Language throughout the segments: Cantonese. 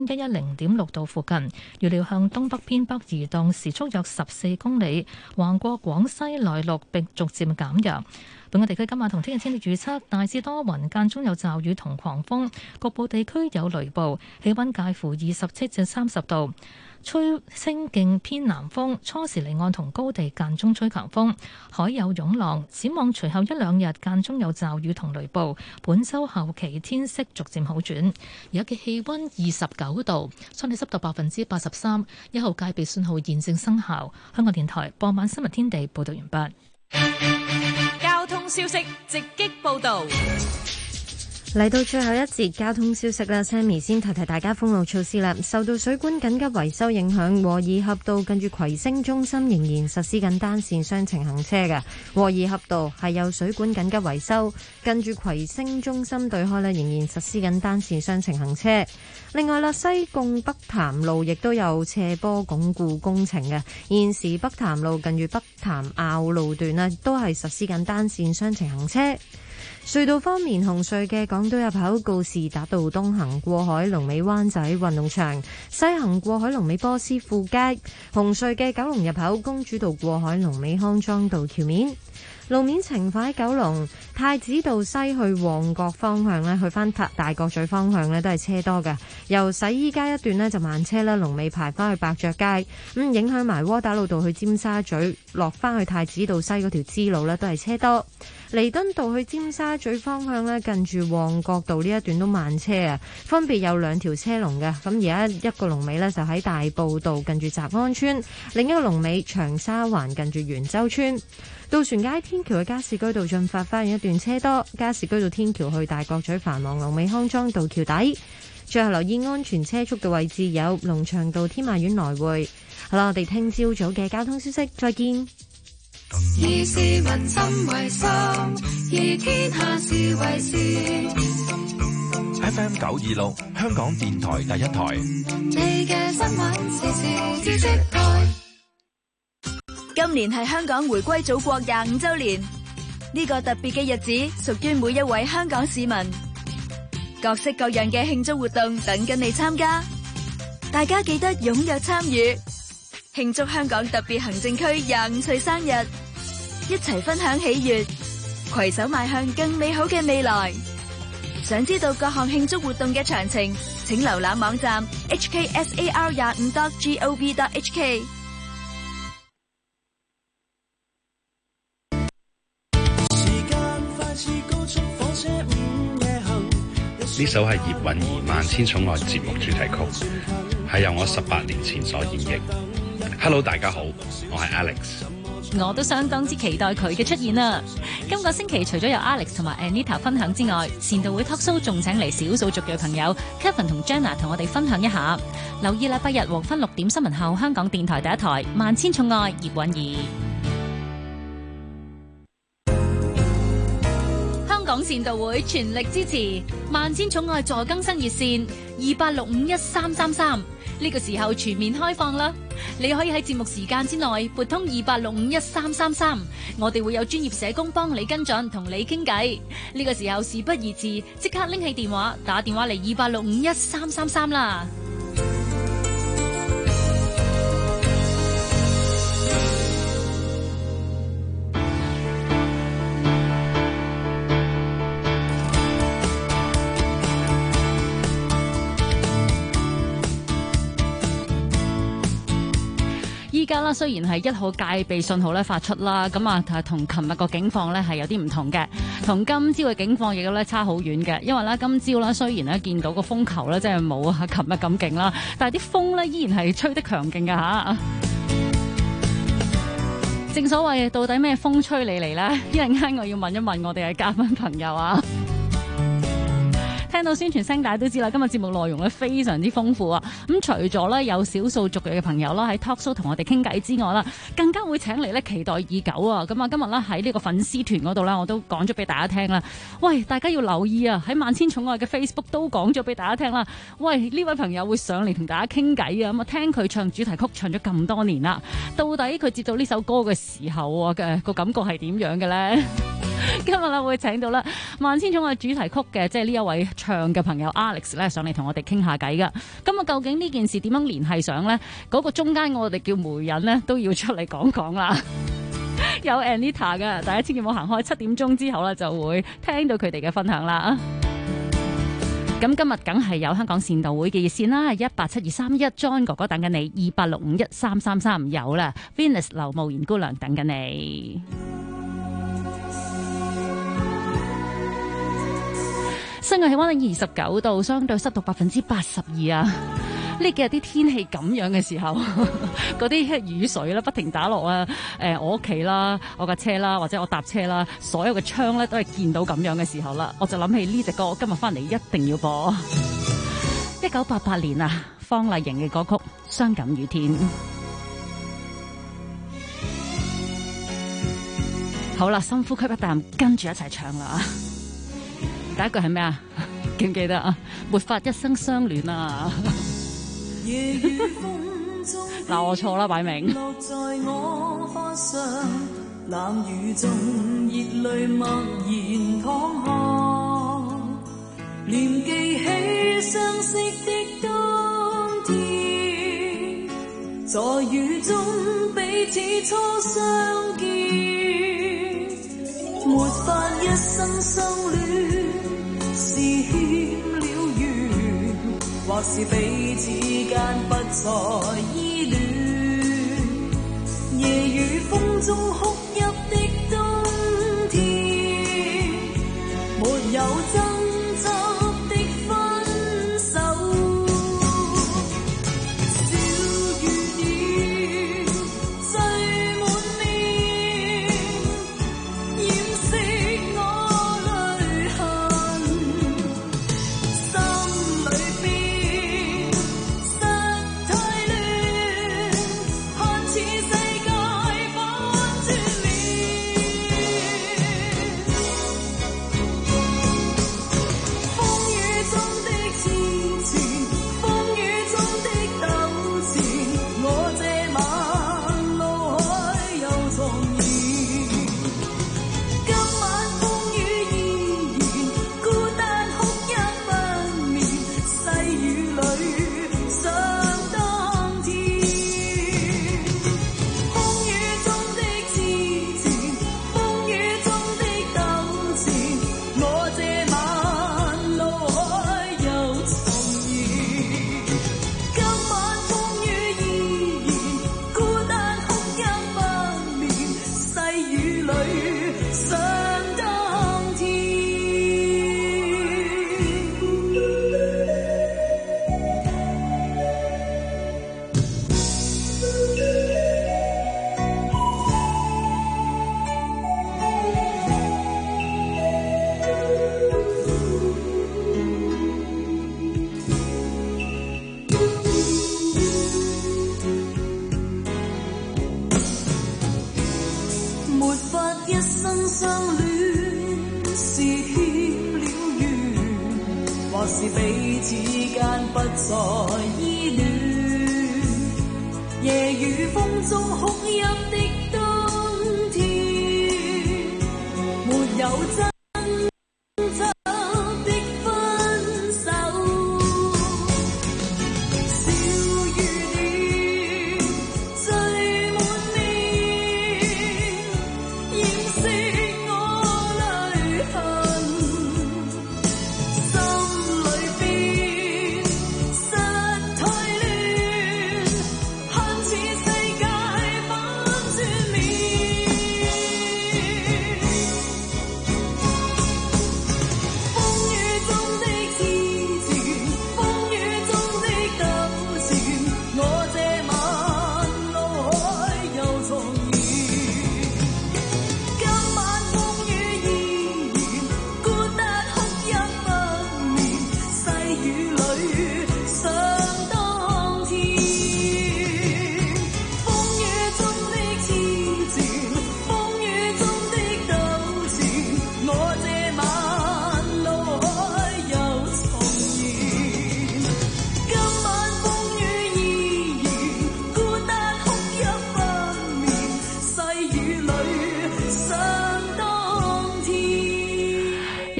110.6度附近，預料向東北偏北移動，時速約14公里，橫過廣西內陸並逐漸減弱。本港地區今晚同聽日天氣預測大致多雲，間中有驟雨同狂風，局部地區有雷暴，氣溫介乎27至30度，吹清勁偏南風，初時離岸同高地間中吹強風，海有湧浪。展望隨後一兩日間中有驟雨同雷暴，本週後期天色逐漸好轉。而家嘅氣溫29度，相對濕度83%，一號戒備信號現正生效。香港電台傍晚新聞天地報道完畢。 交通消息直擊報道。 嚟到最後一節交通消息啦 ，Sammy 先提提大家封路措施啦。受到水管緊急維修影響，和宜合道近住葵星中心仍然實施緊單線雙程行車嘅。和宜合道係有水管緊急維修，近住葵星中心對開呢仍然實施緊單線雙程行車。另外啦，西貢北潭路亦都有斜坡鞏固工程嘅，現時北潭路近住北潭坳路段呢都係實施緊單線雙程行車。隧道方面，紅隧嘅港島入口告士打道東行過海龍尾灣仔運動場，西行過海龍尾波斯富街。紅隧嘅九龍入口公主道過海龍尾康莊道橋面。路面情況喺九龍太子道西去旺角方向呢，去返大角咀方向呢都係車多嘅。由洗衣街一段呢就慢車啦，龍尾排返去百爵街，咁影響埋窩打老道去尖沙咀落返去太子道西嗰條支路呢都係車多。彌敦道去尖沙咀方向呢，近住旺角道呢一段都慢車啊，分別有兩條車龍嘅。咁而家一個龍尾呢就喺大埔道近住澤安村，另一個龍尾長沙灣近住元洲村。渡船街天橋嘅加士居道進發花園一段車多，加士居道天橋去大角咀繁忙龍尾康莊道橋底。最後留意安全車速嘅位置有龍翔道天馬苑來回。好啦，我哋聽朝早嘅交通消息，再見。 以市民心為心，以天下事為事。 FM 926，香港電台第一台。 你嘅新聞時事知識台。 今年係香港回歸祖國25週年，呢個特別嘅日子屬於每一位香港市民。各式各樣嘅慶祝活動等緊你參加，大家記得踴躍參與，慶祝香港特別行政區25歲生日，一齊分享喜悅，攜手邁向更美好嘅未來。想知道各項慶祝活動嘅詳情，請瀏覽網站 hksar25.gov.hk。 呢首係葉蘊儀《萬千寵愛》節目主題曲，係由我18年前所演繹。Hello， 大家好，我係 Alex。 我都相當之期待佢嘅出現啊！今個星期除咗有 Alex 同埋 Anita 分享之外，善道會 talk show 仲請嚟少數族裔朋友 Kevin 同 Jenna 同我哋分享一下。留意禮拜日黃昏6點新聞後，香港電台第一台《萬千寵愛》葉蘊儀。香港善道會全力支持萬千寵愛助更新熱線28651333，呢個時候全面開放啦！你可以喺節目時間之內撥通28651333，我哋會有專業社工幫你跟進，同你傾偈。呢個時候事不宜遲，即刻拎起電話打電話嚟28651333啦！依家啦，雖然係1號戒備信號咧發出啦，咁啊同琴日個警況咧係有啲唔同嘅，同今朝嘅警況亦都咧差好遠嘅。因為咧今朝咧雖然咧見到個風球咧真係冇啊琴日咁勁啦，但係啲風咧依然係吹得強勁㗎吓。正所謂到底咩風吹你嚟咧？一陣間我要問一問我哋嘅嘉賓朋友啊。聽到宣傳聲，大家都知啦，今日節目內容咧非常之豐富啊！咁除咗咧有少數族裔嘅朋友啦喺 talk show 同我哋傾偈之外啦，更加會請嚟咧期待已久啊！咁啊，今日咧喺呢個粉絲團嗰度咧，我都講咗俾大家聽啦。喂，大家要留意啊！喺萬千寵愛嘅 Facebook 都講咗俾大家聽啦。喂，呢位朋友會上嚟同大家傾偈啊！咁啊，聽佢唱主題曲唱咗咁多年啦，到底佢接到呢首歌嘅時候嘅個感覺係點樣嘅咧？ 今日咧會請到咧《萬千寵愛》主題曲嘅，即係呢一位唱嘅朋友 Alex 咧上嚟同我哋傾下偈噶。咁啊，究竟呢件事點樣聯繫上咧？嗰個中間我哋叫媒人咧都要出嚟講講啦。有 Anita 嘅，大家千祈唔好行開，7點鐘之後咧就會聽到佢哋嘅分享啦。咁今日梗係有香港善導會嘅熱線啦，187-231 John 哥哥等緊你，28651333有啦 ，Venus 劉慕賢姑娘等緊你。室外氣溫29度，相對濕度82%啊！呢幾日啲天氣咁樣嘅時候，嗰啲雨水咧不停打落啊！我屋企啦，我架車啦，或者我搭車啦，所有嘅窗咧都係見到咁樣嘅時候啦，我就諗起呢隻歌，今日翻嚟一定要播。1988年啊，方麗瑩嘅歌曲《傷感雨天》。好啦，深呼吸一啖，跟住一齊唱啦！第一句係咩啊？記唔記得啊？沒法一生相戀啊！嗱，我錯啦，擺明。落在我髮上，冷雨中熱淚默然淌下，念記起相識的當天，在雨中彼此初相見，沒法一生相戀，是欠了緣，或是彼此間不再依戀，夜雨風中哭泣的冬天，沒有爭執的分手，小雨點綴滿面，掩飾我淚痕，心裏邊失態亂，看似世界反轉面，風雨中的痴纏，風雨中的糾纏，我這晚路海又重現，今晚風雨依然，孤單哭泣不眠，細雨裏想當天，風雨中的痴纏，風雨中的糾纏，我這晚路海又重現，今晚風雨依然，孤單哭泣不眠，細雨裏想當天。沒法一生相戀，是欠了緣，或是彼此間不再依戀，夜雨風中哭泣的冬天，沒有爭執的分手，小雨點綴滿面，掩飾我淚痕，心裏邊失態亂，看似世界反轉面，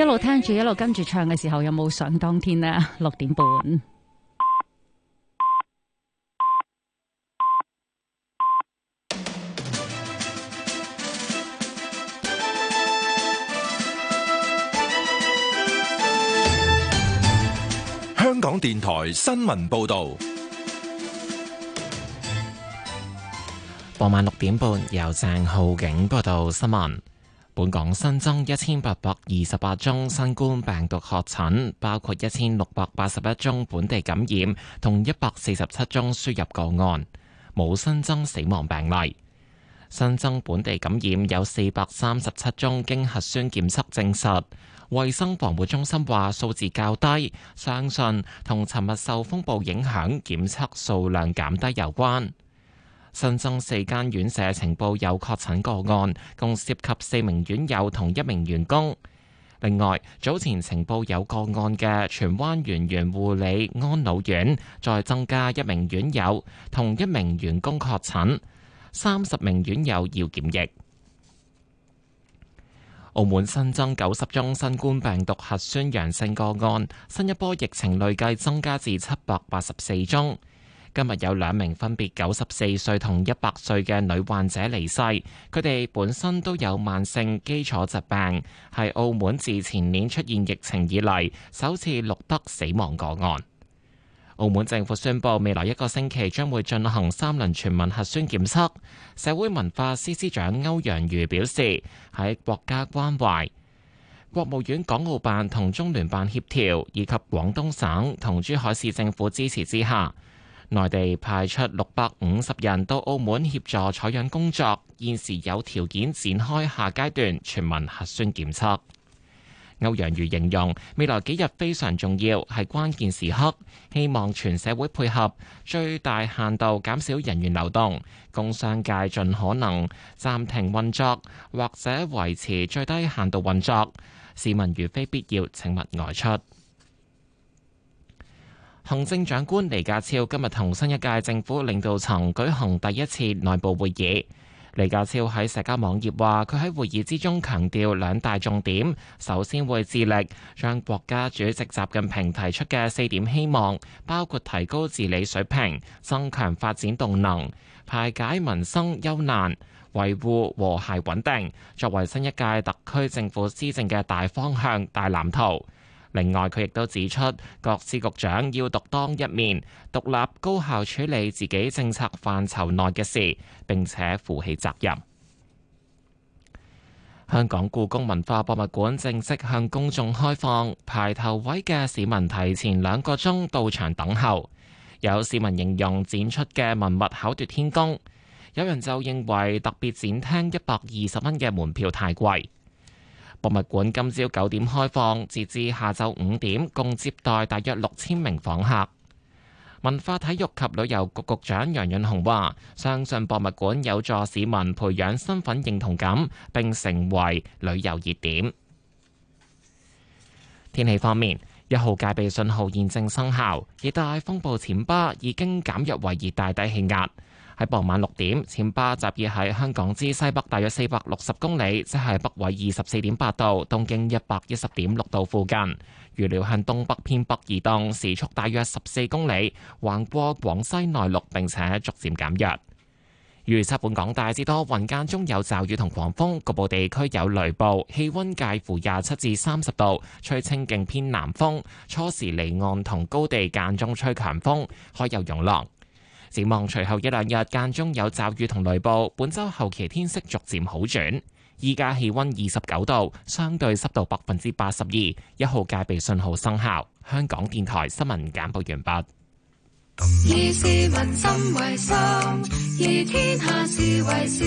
一路聽住一路跟住唱嘅時候，有冇想當天呢？6點半。 香港電台新聞報道， 傍晚6點半由鄭浩景報道新聞。本港新增1828宗新冠病毒確診，包括1681宗本地感染同147宗輸入個案，冇新增死亡病例。新增本地感染有437宗經核酸檢測證實。衛生防護中心話數字較低，相信同尋日受風暴影響檢測數量減低有關。新增4間院舍呈報有確診個案，共涉及4名院友同1名員工。另外，早前呈報有個案嘅荃灣圓玄護理安老院，再增加1名院友同1名員工確診，30名院友要檢疫。澳門新增90宗新冠病毒核酸陽性個案，新一波疫情累計增加至784宗。今日有2名分別94歲同100歲嘅女患者離世，佢哋本身都有慢性基礎疾病，係澳門自前年出現疫情以嚟首次錄得死亡個案。澳門政府宣布，未來1個星期將會進行3輪全民核酸檢測。社會文化司司長歐陽瑜表示，喺國家關懷、國務院港澳辦同中聯辦協調，以及廣東省同珠海市政府支持之下，內地派出650人到澳門協助採樣工作，現時有條件展開下階段全民核酸檢測。歐陽瑜形容未來幾日非常重要，係關鍵時刻，希望全社會配合，最大限度減少人員流動，工商界盡可能暫停運作或者維持最低限度運作，市民如非必要請勿外出。行政長官李家超今日同新一屆政府領導層舉行第一次內部會議。李家超喺社交網頁話，佢喺會議之中強調2大重點，首先會致力將國家主席習近平提出嘅4點希望，包括提高治理水平、增強發展動能、排解民生憂難、維護和諧穩定，作為新一屆特區政府施政嘅大方向、大藍圖。另外，佢亦都指出，各司局長要獨當一面，獨立高效處理自己政策範疇內嘅事，並且負起責任。香港故宮文化博物館正式向公眾開放，排頭位嘅市民提前2個鐘到場等候。有市民形容展出嘅文物巧奪天工，有人就認為特別展廳120蚊嘅門票太貴。博物館今朝9點開放，截至下晝5點，共接待大約6000名訪客。文化體育及旅遊局局長楊潤雄話，相信博物館有助市民培養身份認同感，並成為旅遊熱點。天氣方面，1號戒備信號現正生效，熱帶風暴暹芭已經減弱為熱帶低氣壓。喺傍晚6點，暹芭集結喺香港之西北大約460公里，即係北緯24.8度、東經110.6度附近。預料向東北偏北移動，時速大約14公里，橫過廣西內陸並且逐漸減弱。預測本港大致多雲間中有驟雨同狂風，局部地區有雷暴，氣溫介乎27至30度，吹清勁偏南風，初時離岸同高地間中吹強風，海有湧浪。展望隨後1-2日間中有驟雨同雷暴，本週後期天色逐漸好轉。依家氣溫29度，相對濕度82%，1號戒備信號生效。香港電台新聞簡報完畢。 以市民心為心，以天下事為事。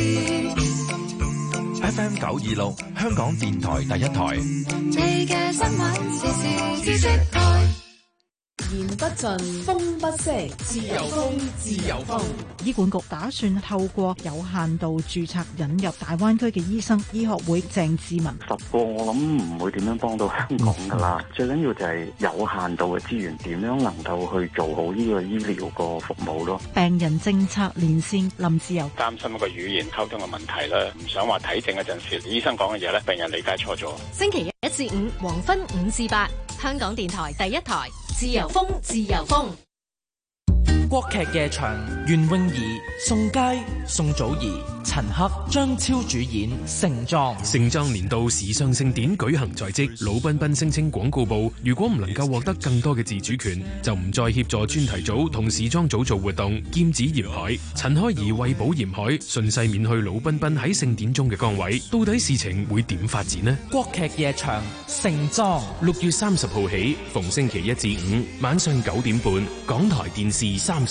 FM 926，香港電台第一台。 你嘅新聞時事知識台。 言不盡，風不息，自由風，自由風。 醫管局打算透過有限度註冊引入大灣區嘅醫生。醫學會鄭志文 10個我諗唔會點樣幫到香港㗎啦，最緊要就係有限度嘅資源點樣能夠去做好呢個醫療個服務咯。 病人政策連線林志由擔心一個語言溝通嘅問題啦，唔想話睇症嗰陣時醫生講嘅嘢咧，病人理解錯咗。 星期1至5黃昏5至8，香港電台第一台，自由風，自由風。 國劇夜場，袁詠儀、宋佳、宋祖兒、陳赫、張超主演《盛裝》。 盛裝年度時尚盛典舉行在即，魯彬彬聲稱廣告部如果唔能夠獲得更多嘅自主權，就唔再協助專題組同時裝組做活動，劍指嚴海。陳開怡為保嚴海，順勢免去魯彬彬喺盛典中嘅崗位，到底事情會點發展呢？ 國劇夜場，盛裝 6月30號起，逢星期1至5晚上9點半，港台電視31。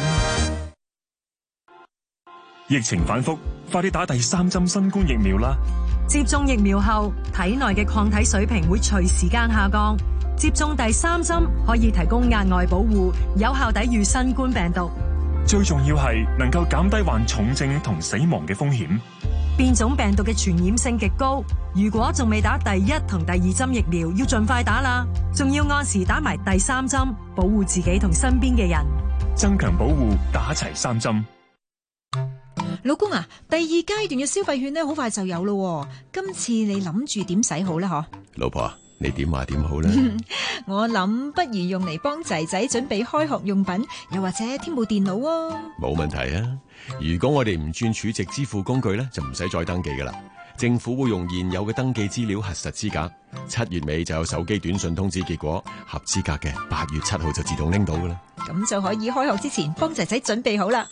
疫情反覆，快啲打第3針新冠疫苗啦！ 接種疫苗後，體內嘅抗體水平會隨時間下降。接種第3針可以提供額外保護，有效抵禦新冠病毒。 最重要係能夠減低患重症同死亡嘅風險。 變種病毒嘅傳染性極高，如果仲未打第1同第2針疫苗，要盡快打啦！仲要按時打埋第3針，保護自己同身邊嘅人。 增強保護，打齊3針。 老公啊，第2階段嘅消費券呢，好快就有咯。今次你諗住點使好呢？嗬， 老婆，你點話點好呢？ 我諗不如用嚟幫仔仔準備開學用品，又或者添部電腦啊。 冇問題啊！如果我哋唔轉儲值支付工具呢，就唔使再登記噶啦。政府會用現有嘅登記資料核實資格，7月尾就有手機短信通知結果，合資格嘅8月7號就自動拎到噶啦。 咁就可以開學之前幫仔仔準備好啦。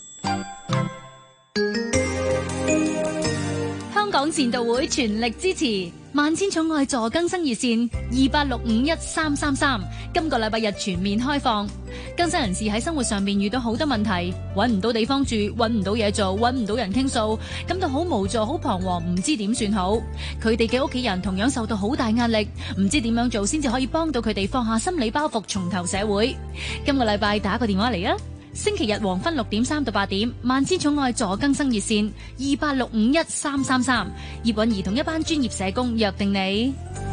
香港善導會全力支持萬千寵愛助更生熱線28651333，今個禮拜日全面開放。更生人士喺生活上面遇到好多問題，揾唔到地方住，揾唔到嘢做，揾唔到人傾訴，感到好無助、好彷徨，唔知點算好。佢哋嘅屋企人同樣受到好大壓力，唔知點樣做先至可以幫到佢哋放下心理包袱，重投社會。今個禮拜打個電話嚟啊！星期日黃昏6點3到8點，萬千寵愛助更生熱線28651333，葉韻儀同一班專業社工約定你。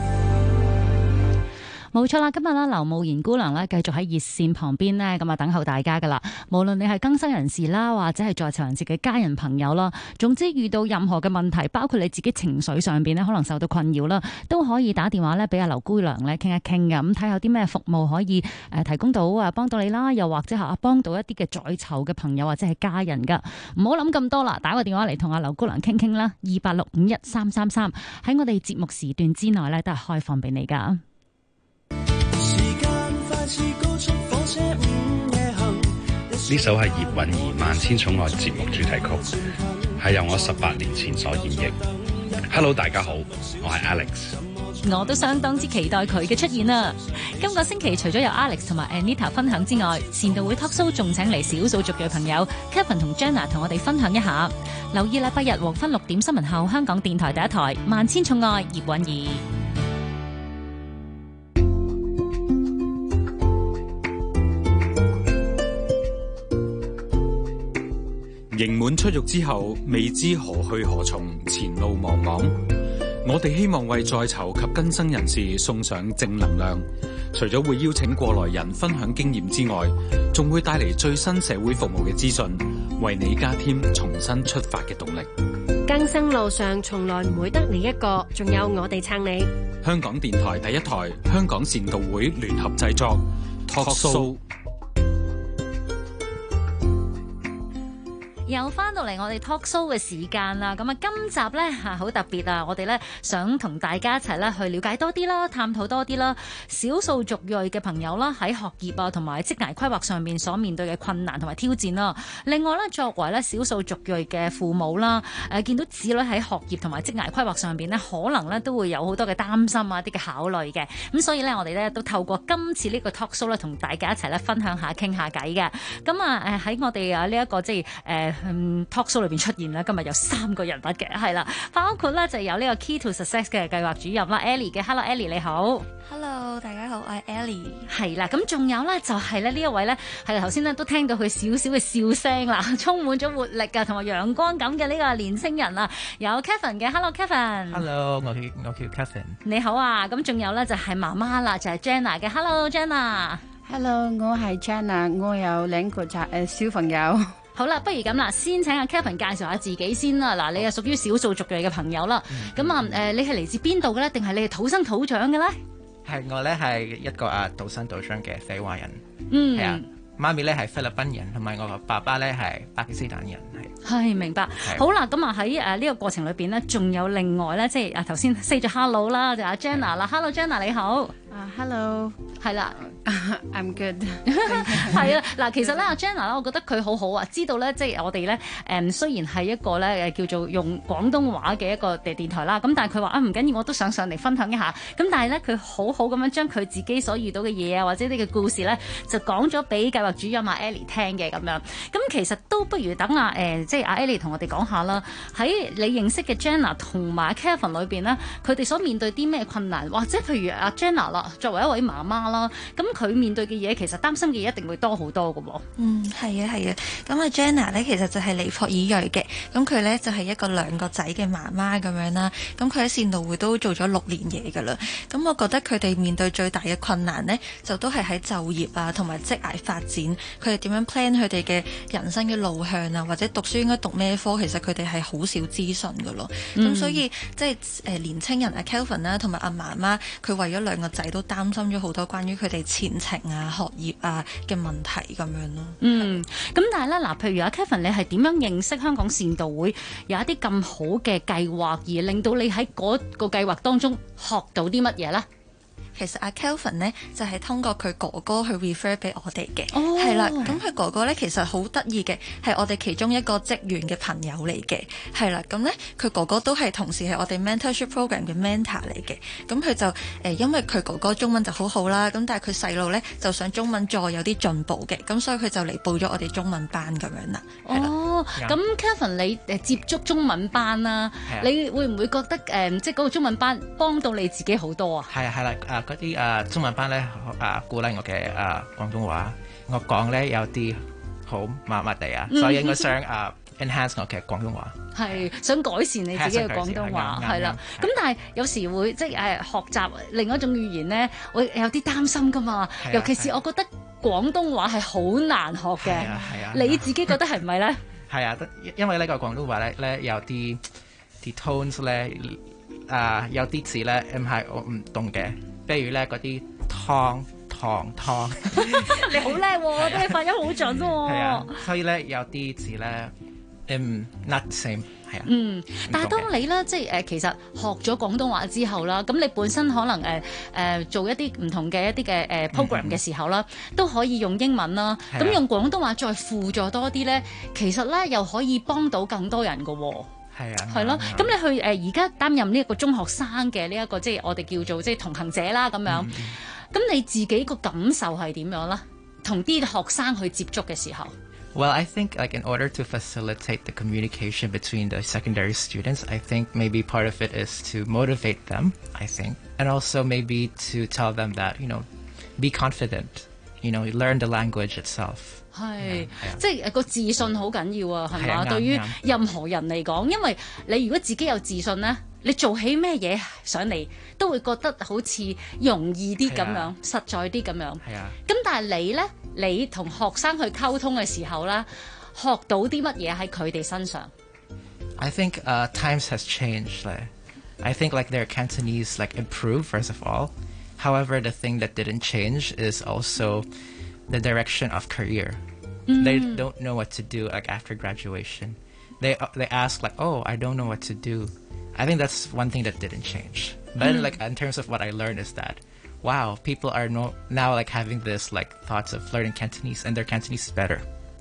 冇錯啦，今日啦，劉慕賢姑娘咧繼續喺熱線旁邊呢，咁啊等候大家噶啦。無論你係更生人士啦，或者係在囚人士嘅家人朋友啦，總之遇到任何嘅問題，包括你自己情緒上邊呢，可能受到困擾啦，都可以打電話咧俾阿劉姑娘咧傾一傾嘅，咁睇下有啲咩服務可以提供到啊，幫到你啦，又或者係幫到一啲嘅在囚嘅朋友或者係家人噶。唔好諗咁多啦，打個電話嚟同阿劉姑娘傾傾啦，28651333，喺我哋節目時段之內咧都係開放俾你噶。 呢首係葉韻儀《萬千寵愛》節目主題曲，係由我18年前所演繹。Hello， 大家好，我係 Alex。 我都相當之期待佢嘅出現啊！今個星期除咗有 Alex 同埋 Anita 分享之外，善導會 Talk Show 仲請嚟少數族裔朋友 Kevin 同 Jenna 同我哋分享一下。留意禮拜日黃昏6點新聞後，香港電台第一台《萬千寵愛》葉韻儀。 刑滿出獄之後，未知何去何從，前路茫茫。我哋希望為在囚及更生人士送上正能量，除咗會邀請過來人分享經驗之外，仲會帶嚟最新社會服務嘅資訊，為你加添重新出發嘅動力。 更生路上從來唔會得你一個，仲有我哋撐你。 香港電台第一台，香港善導會聯合製作 Talk Show。 又翻到嚟我哋 talk show 嘅時間啦，咁啊今集咧好特別啊！我哋咧想同大家一齊咧去了解多啲啦，探討多啲啦，少數族裔嘅朋友啦喺學業啊同埋職涯規劃上面所面對嘅困難同埋挑戰啦。另外咧，作為咧少數族裔嘅父母啦，見到子女喺學業同埋職涯規劃上邊咧，可能咧都會有好多嘅擔心啊，啲嘅考慮嘅。咁所以咧，我哋咧都透過今次呢個 talk show 咧，同大家一齊咧分享下、傾下偈嘅。咁啊喺我哋啊呢一個即係 talk show 裏邊出現咧，今日有3個人物嘅，係啦，包括咧就有呢個 Key to Success 嘅計劃主任啦 Ellie 嘅 ，Hello Ellie 你好 ，Hello 大家好，我係 Ellie， 係啦，咁仲有咧就係咧呢一位咧係頭先咧都聽到佢少少嘅笑聲啦，充滿咗活力啊同埋陽光感嘅呢個年青人啊，有 Kevin 嘅 ，Hello Kevin，Hello 我叫 Kevin， 你好啊，咁仲有咧就係媽媽啦，就係 Jenna 嘅 ，Hello Jenna。Hello， 我係 Jenna， 我有2個小朋友。 好啦，不如咁啦，先請阿 Kevin 介紹下自己先啦。嗱，你係屬於少數族裔嘅朋友啦。咁你係嚟自邊度嘅咧？定係你係土生土長嘅咧？ 係我咧係一個土生土長嘅非華人。係啊，媽咪咧係菲律賓人，同埋我個爸爸咧係巴基斯坦人。 係明白。好啦，咁喺呢個過程裏邊咧，仲有另外咧，即係頭先 say 咗 hello 啦，就阿 Jenna 啦。Hello Jenna 你好。 Hello， 係啦 ，I'm good 係啊，嗱，其實咧，阿 Jenna 咧，我覺得佢好好啊，知道咧，即係我哋咧，雖然係一個咧叫做用廣東話嘅一個電台啦，咁但係佢話唔緊要，我都想上嚟分享一下。咁但係咧，佢好好咁樣將佢自己所遇到嘅嘢啊，或者呢個故事咧，就講咗俾計劃主任阿 Ellie 聽嘅咁樣。咁其實都不如等即係阿 Ellie 同我哋講下啦。喺你認識嘅 Jenna 同埋 Kevin 裏邊咧，佢哋所面對啲咩困難，或者譬如阿 Jenna 啦。作為一位媽媽啦，咁佢面對嘅嘢其實擔心嘅嘢一定會多好多㗎喎。 係啊係啊。咁阿 Jenna 咧其實就係尼泊爾裔嘅，咁佢咧就係一個2個仔嘅媽媽咁樣啦。咁佢喺善導會都做咗6年嘢㗎啦。咁我覺得佢哋面對最大嘅困難呢，就都係喺就業啊同埋職涯發展，佢哋點樣 plan 佢哋嘅人生嘅路向啊，或者讀書應該讀咩科，其實佢哋係好少資訊㗎咯。咁所以即係年青人阿 Kelvin 啦同埋阿媽媽，佢為咗2個仔都擔心咗好多關於佢哋前程啊、學業啊嘅問題咁樣咯。 咁但係咧嗱，譬如阿 Kevin，你係點樣認識香港善導會有一啲咁好嘅計劃，而令到你喺嗰個計劃當中學到啲乜嘢咧？ 其實阿 Kelvin 呢，就係通過佢哥哥去 refer 俾我哋嘅，係啦。咁佢哥哥呢，其實好得意嘅，係我哋其中一個職員嘅朋友嚟嘅，係啦。咁呢，佢哥哥都係同時係我哋 mentorship program 嘅 mentor 嚟嘅。咁佢就因為佢哥哥中文就好好啦，咁但係佢細路呢，就想中文再有啲進步嘅，咁所以佢就嚟報咗我哋中文班咁樣啦。 咁 Kevin 你接觸中文班啦，你會唔會覺得即係嗰個中文班幫到你自己好多啊？ 係啦，嗰啲中文班咧鼓勵我嘅廣東話，我講咧有啲好麻麻地啊，所以我想enhance 我嘅廣東話， 係想改善你自己嘅廣東話，係啦。咁但係有時會即係學習另一種語言咧，會有啲擔心噶嘛。尤其是我覺得廣東話係好難學嘅，你自己覺得係唔係咧？ 係啊，因為呢個廣東話咧有啲 tones 咧有啲字咧我唔懂嘅。譬如咧嗰啲湯，你好叻喎，都係發音好準喎。係啊，所以咧有啲字咧，not same 係啊。 但係當你咧即係其實學咗廣東話之後啦，咁你本身可能做一啲唔同嘅一啲嘅program 嘅時候啦，都可以用英文啦。咁用廣東話再輔助多啲咧，其實咧又可以幫到更多人㗎喎。係咯，咁你去而家擔任呢一個中學生嘅呢一個即係我哋叫做即係同行者啦咁樣，咁你自己個感受係點樣啦？同啲學生去接觸嘅時候。 Well, I think like in order to facilitate the communication between the secondary students, I think maybe part of it is to motivate them, I think, and also maybe to tell them that, be confident, learn the language itself. 係，即係個自信好緊要啊，係嘛？對於任何人嚟講，因為你如果自己有自信咧，你做起咩嘢上嚟都會覺得好似容易啲咁樣，實在啲咁樣。係啊。咁但係你咧，你同學生去溝通嘅時候咧，學到啲乜嘢喺佢哋身上 ？I think times has changed. I think like their Cantonese improved first of all. However, the thing that didn't change is also the direction of career. They don't know what to do after graduation. They ask oh, I don't know what to do. I think that's one thing that didn't change. But in terms of what I learned is that, wow, people are now having this thoughts of learning Cantonese, and their Cantonese is better.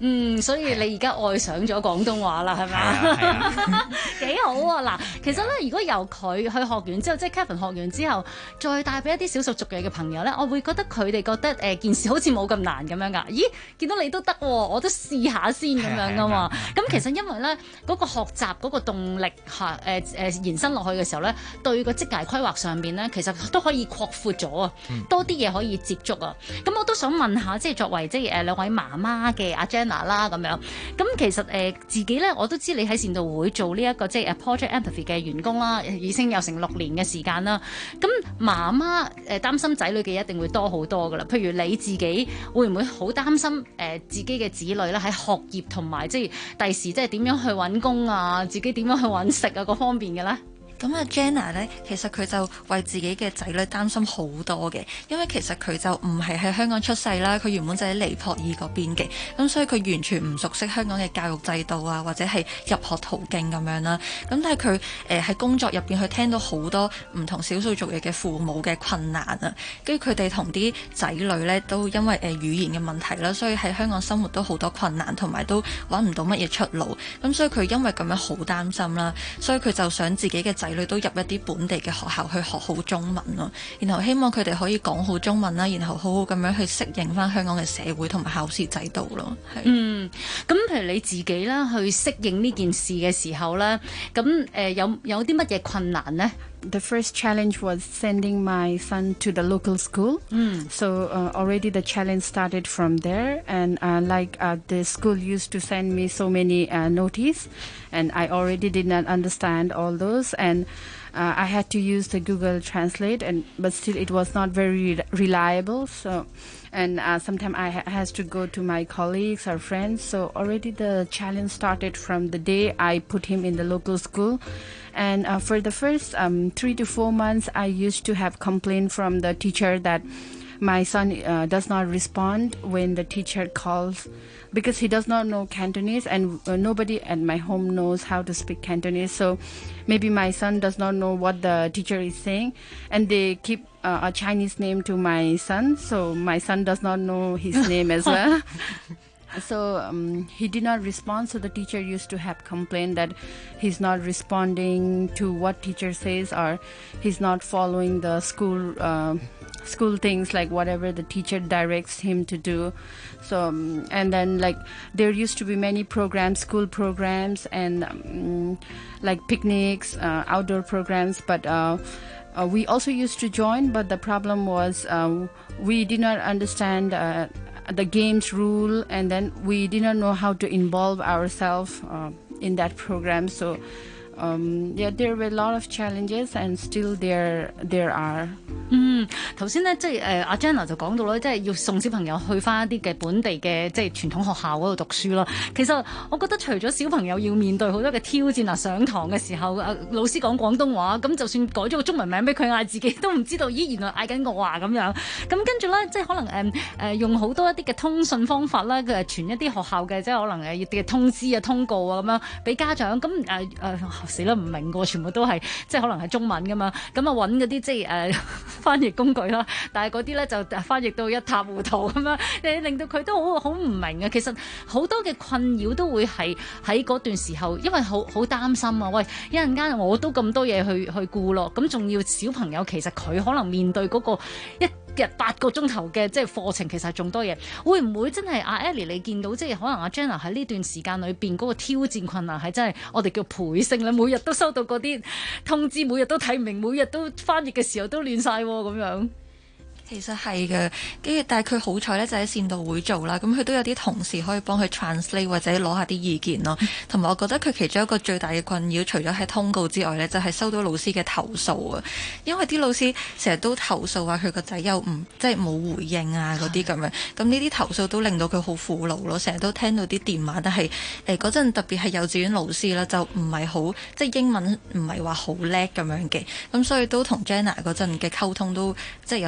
所以你而家愛上咗廣東話啦，係咪？幾好啊！嗱，其實咧，如果由佢去學完之後，即係 Kevin 學完之後，再帶俾一啲少數族裔嘅朋友咧，我會覺得佢哋覺得件事好似冇咁難咁樣㗎。咦，見到你都得喎，我都試下先咁樣㗎嘛。咁其實因為咧嗰個學習嗰個動力延伸落去嘅時候咧，對個職涯規劃上邊咧，其實都可以擴闊咗啊，多啲嘢可以接觸啊。咁我都想問下，即係作為即係兩位媽媽嘅阿 Jenna 啦咁樣，咁其實自己咧我都知你喺善道會做呢一個即係 Project Empathy 嘅員工啦，已經有成6年嘅時間啦。咁媽媽擔心仔女嘅一定會多好多噶啦。譬如你自己會唔會好擔心自己嘅子女咧喺學業同埋即係第時即係點樣去揾工啊，自己點樣去揾食啊嗰方面嘅咧？ 咁啊 Jenna 咧，其實佢就為自己嘅仔女擔心好多嘅，因為其實佢就唔係喺香港出世啦，佢原本就喺尼泊爾嗰邊嘅，咁所以佢完全唔熟悉香港嘅教育制度啊，或者係入學途徑咁樣啦。咁但係佢喺工作入邊，佢聽到好多唔同少數族裔嘅父母嘅困難啊，跟住佢哋同啲仔女咧都因為語言嘅問題啦，所以喺香港生活都好多困難，同埋都揾唔到乜嘢出路。咁所以佢因為咁樣好擔心啦，所以佢就想自己嘅仔女都入一啲本地嘅學校去學好中文咯，然後希望佢哋可以講好中文啦，然後好好咁樣去適應翻香港嘅社會同埋考試制度咯。 咁譬如你自己啦，去適應呢件事嘅時候咧，咁有啲乜嘢困難呢 ？The first challenge was sending my son to the local school. So already the challenge started from there. And the school used to send me so many notice, and I already did not understand all those. And I had to use the Google Translate, but still it was not very reliable. And sometimes I has to go to my colleagues or friends. So already the challenge started from the day I put him in the local school. And for the first 3 to 4 months, I used to have complaint from the teacher that my son does not respond when the teacher calls, because he does not know Cantonese, and nobody at my home knows how to speak Cantonese. So maybe my son does not know what the teacher is saying, and they keep a Chinese name to my son, so my son does not know his name as well. So he did not respond, so the teacher used to have complained that he's not responding to what teacher says, or he's not following the school things, like whatever the teacher directs him to do. So and then like there used to be many programs, school programs, and like picnics, outdoor programs, but we also used to join, but the problem was we did not understand the game's rule, and then we did not know how to involve ourselves in that program. So there were a lot of challenges, and still there are. 頭先咧即係阿 Jenna 就講到咧，即係要送小朋友去翻一啲嘅本地嘅即係傳統學校嗰度讀書啦。其實我覺得除咗小朋友要面對好多嘅挑戰啊，上堂嘅時候老師講廣東話，咁就算改咗個中文名俾佢嗌，自己都唔知道，咦原來嗌緊我話咁樣。咁跟住咧，即係可能用好多一啲嘅通訊方法啦，傳一啲學校嘅即係可能要嘅通知啊、通告啊咁樣俾家長。咁死啦唔明㗎，全部都係即係可能係中文㗎嘛。咁揾嗰啲即係翻譯工具啦，但係嗰啲咧就翻譯到一塌糊塗咁樣，令到佢都好唔明啊。其實好多嘅困擾都會係喺嗰段時候，因為好擔心啊。喂，一陣間我都咁多嘢去顧咯，咁仲要小朋友其實佢可能面對嗰個一日8個鐘頭嘅即係課程，其實仲多嘢。會唔會真係阿 Ellie 你見到即係可能阿 Jenna 喺呢段時間裏邊嗰個挑戰困難係真係我哋叫倍升咧？每日都收到嗰啲通知，每日都睇唔明，每日都翻譯嘅時候都亂晒咁樣。 其實係嘅，跟住但係佢好彩咧，就喺善道會做啦。咁佢都有啲同事可以幫佢 translate 或者攞下啲意見咯。同埋我覺得佢其中一個最大嘅困擾，除咗係通告之外咧，就係收到老師嘅投訴啊。因為啲老師成日都投訴話佢個仔又即係冇回應啊嗰啲咁樣。咁呢啲投訴都令到佢好苦惱咯。成日都聽到啲電話，但係嗰陣特別係幼稚園老師啦，就唔係好即係英文唔係話好叻咁樣嘅。咁所以都同 Jenna 嗰陣嘅溝通都即係有少少困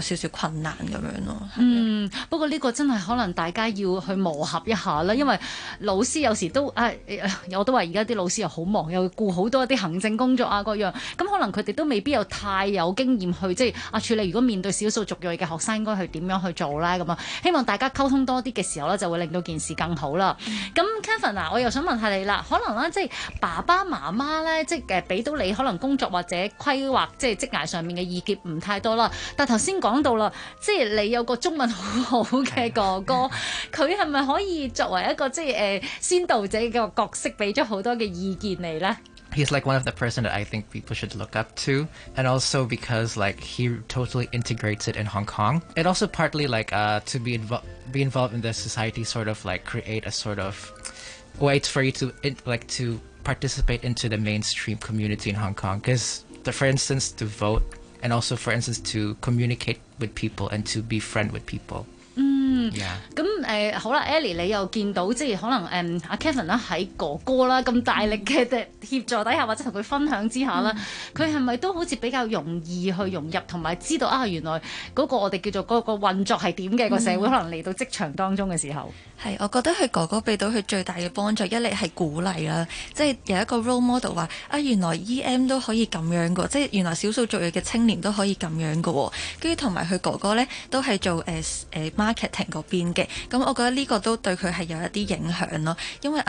困難咁樣咯。 不過呢個真係可能大家要去磨合一下啦，因為老師有時都我都話而家啲老師又好忙，又顧好多一啲行政工作啊各樣，咁可能佢哋都未必有太有經驗去即係處理。如果面對少數族裔嘅學生，應該去點樣去做咧？咁啊，希望大家溝通多啲嘅時候咧，就會令到件事更好啦。咁 Kevin 啊，我又想問下你啦，可能咧即係爸爸媽媽咧，即係俾到你可能工作或者規劃即係職涯上面嘅意見唔太多啦。但係頭先講到啦，即係你有個中文好好嘅哥哥，佢係咪可以作為一個即係先導者嘅角色，俾咗好多嘅意見你咧 ？He's like one of the person that I think people should look up to, and also because like he totally integrates it in Hong Kong. It also partly like to be involved in the society, sort of like create a sort of way for you to to participate into the mainstream community in Hong Kong. Because for instance, to vote, and also for instance to communicate with people and to be friend with people. 咁好啦 ，Ellie 你又見到即係可能阿 Kevin 啦喺哥哥啦咁大力嘅協助底下，或者同佢分享之下啦，佢係咪都好似比較容易去融入，同埋知道原來嗰個我哋叫做嗰個運作係點嘅個社會，可能嚟到職場當中嘅時候， 係我覺得佢哥哥俾到佢最大嘅幫助，一嚟係鼓勵啦，即係有一個 role model 話原來 EM 都可以咁樣㗎，即係原來少數族裔嘅青年都可以咁樣㗎，跟住同埋佢哥哥咧都係做marketing 嗰邊嘅，咁我覺得呢個都對佢係有一啲影響咯，因為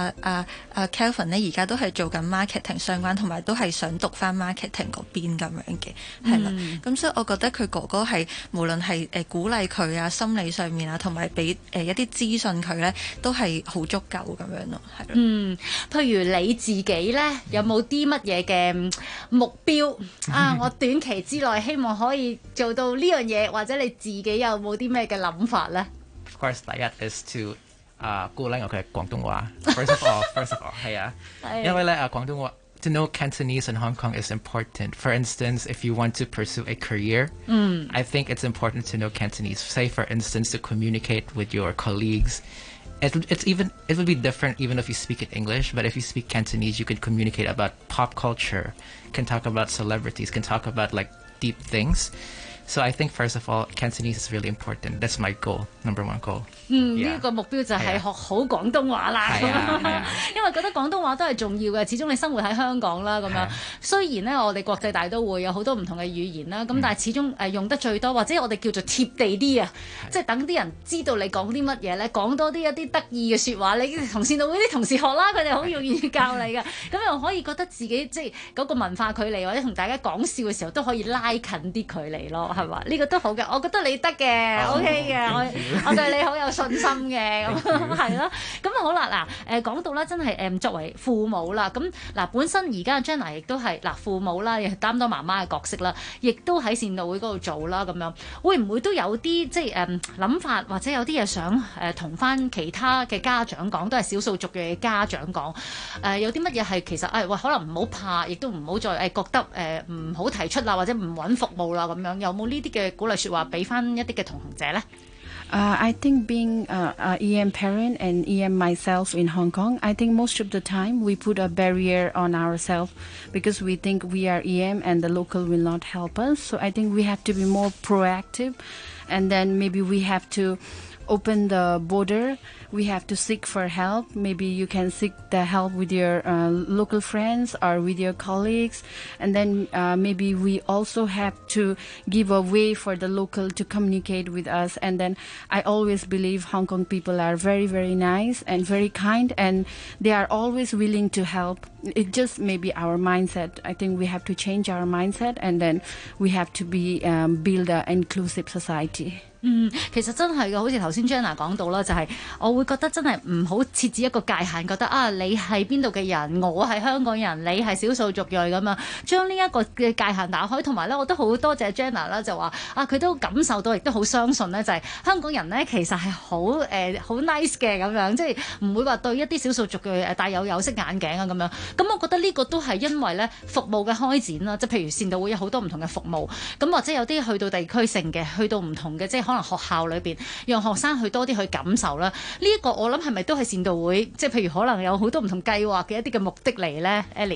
Kelvin 咧而家都係做緊 marketing 相關，同埋都係想讀翻 marketing 嗰邊咁樣嘅，係啦，咁所以我覺得佢哥哥係無論係鼓勵佢啊，心理上面啊，同埋俾一啲資訊佢咧，都係好足夠咁樣咯，係咯。 譬如你自己咧，有冇啲乜嘢嘅目標我短期之內希望可以做到呢樣嘢，或者你自己有冇啲咩嘅諗法咧？ Of course, 第一 is to 鼓勵我嘅廣東話。First of all, 係啊，因為咧廣東話 to know Cantonese in Hong Kong is important. For instance, if you want to pursue a career, I think it's important to know Cantonese. Say, for instance, to communicate with your colleagues. It would be different even if you speak in English, but if you speak Cantonese, you can communicate about pop culture, can talk about celebrities, can talk about like deep things. So I think first of all, Cantonese is really important. That's my goal, number one goal. 呢個目標就係學好廣東話啦。因為覺得廣東話都係重要嘅，始終你生活喺香港啦咁樣。雖然呢，我哋國際大都會有好多唔同嘅語言啦，咁但係始終用得最多，或者我哋叫做貼地啲啊，即係等啲人知道你講啲乜嘢咧，講多啲一啲得意嘅説話，你同善導會啲同事學啦，佢哋好容易教你嘅，咁又可以覺得自己即係嗰個文化距離，或者同大家講笑嘅時候都可以拉近啲距離咯。係嘛？呢個都好嘅，我覺得你得嘅 ，OK 嘅，我對你好有信心嘅，咁係咯。咁好啦，嗱，講到啦，真係作為父母啦，咁嗱本身而家 Jenna 亦都係父母啦，亦擔當媽媽嘅角色啦，亦都喺善導會嗰度做啦，咁樣會唔會都有啲即係諗法，或者有啲嘢想同翻其他嘅家長講，都係少數族裔嘅家長講，有啲乜嘢係其實可能唔好怕，亦都唔好再覺得唔好提出啦，或者唔揾服務啦咁樣，有冇呢啲嘅鼓勵説話俾翻一啲嘅同行者呢 ？I think being a EM parent and EM myself in Hong Kong, I think most of the time we put a barrier on ourselves because we think we are EM and the local will not help us. So I think we have to be more proactive, and then maybe we have to open the border. We have to seek for help. Maybe you can seek the help with your local friends or with your colleagues. And then maybe we also have to give a way for the local to communicate with us. And then I always believe Hong Kong people are very, very nice and very kind, and they are always willing to help. It just maybe our mindset. I think we have to change our mindset, and then we have to build an inclusive society. 其實真係嘅，好似頭先 Jenna 講到啦，就係我會覺得真係唔好設置一個界限，覺得你係邊度嘅人，我係香港人，你係少數族裔咁樣，將呢一個嘅界限打開。同埋咧，我都好多謝 Jenna 啦，就話佢都感受到，亦都好相信咧，就係香港人咧其實係好nice 嘅咁樣，即係唔會話對一啲少數族裔戴有色眼鏡啊咁樣。咁我覺得呢個都係因為咧服務嘅開展啦，即係譬如善導會有好多唔同嘅服務，咁或者有啲去到地區性嘅，去到唔同嘅即係可能學校裏邊，讓學生去多啲去感受啦。呢一個我諗係咪都係善導會，即係譬如可能有好多唔同計劃嘅一啲嘅目的嚟咧 ，Ellie？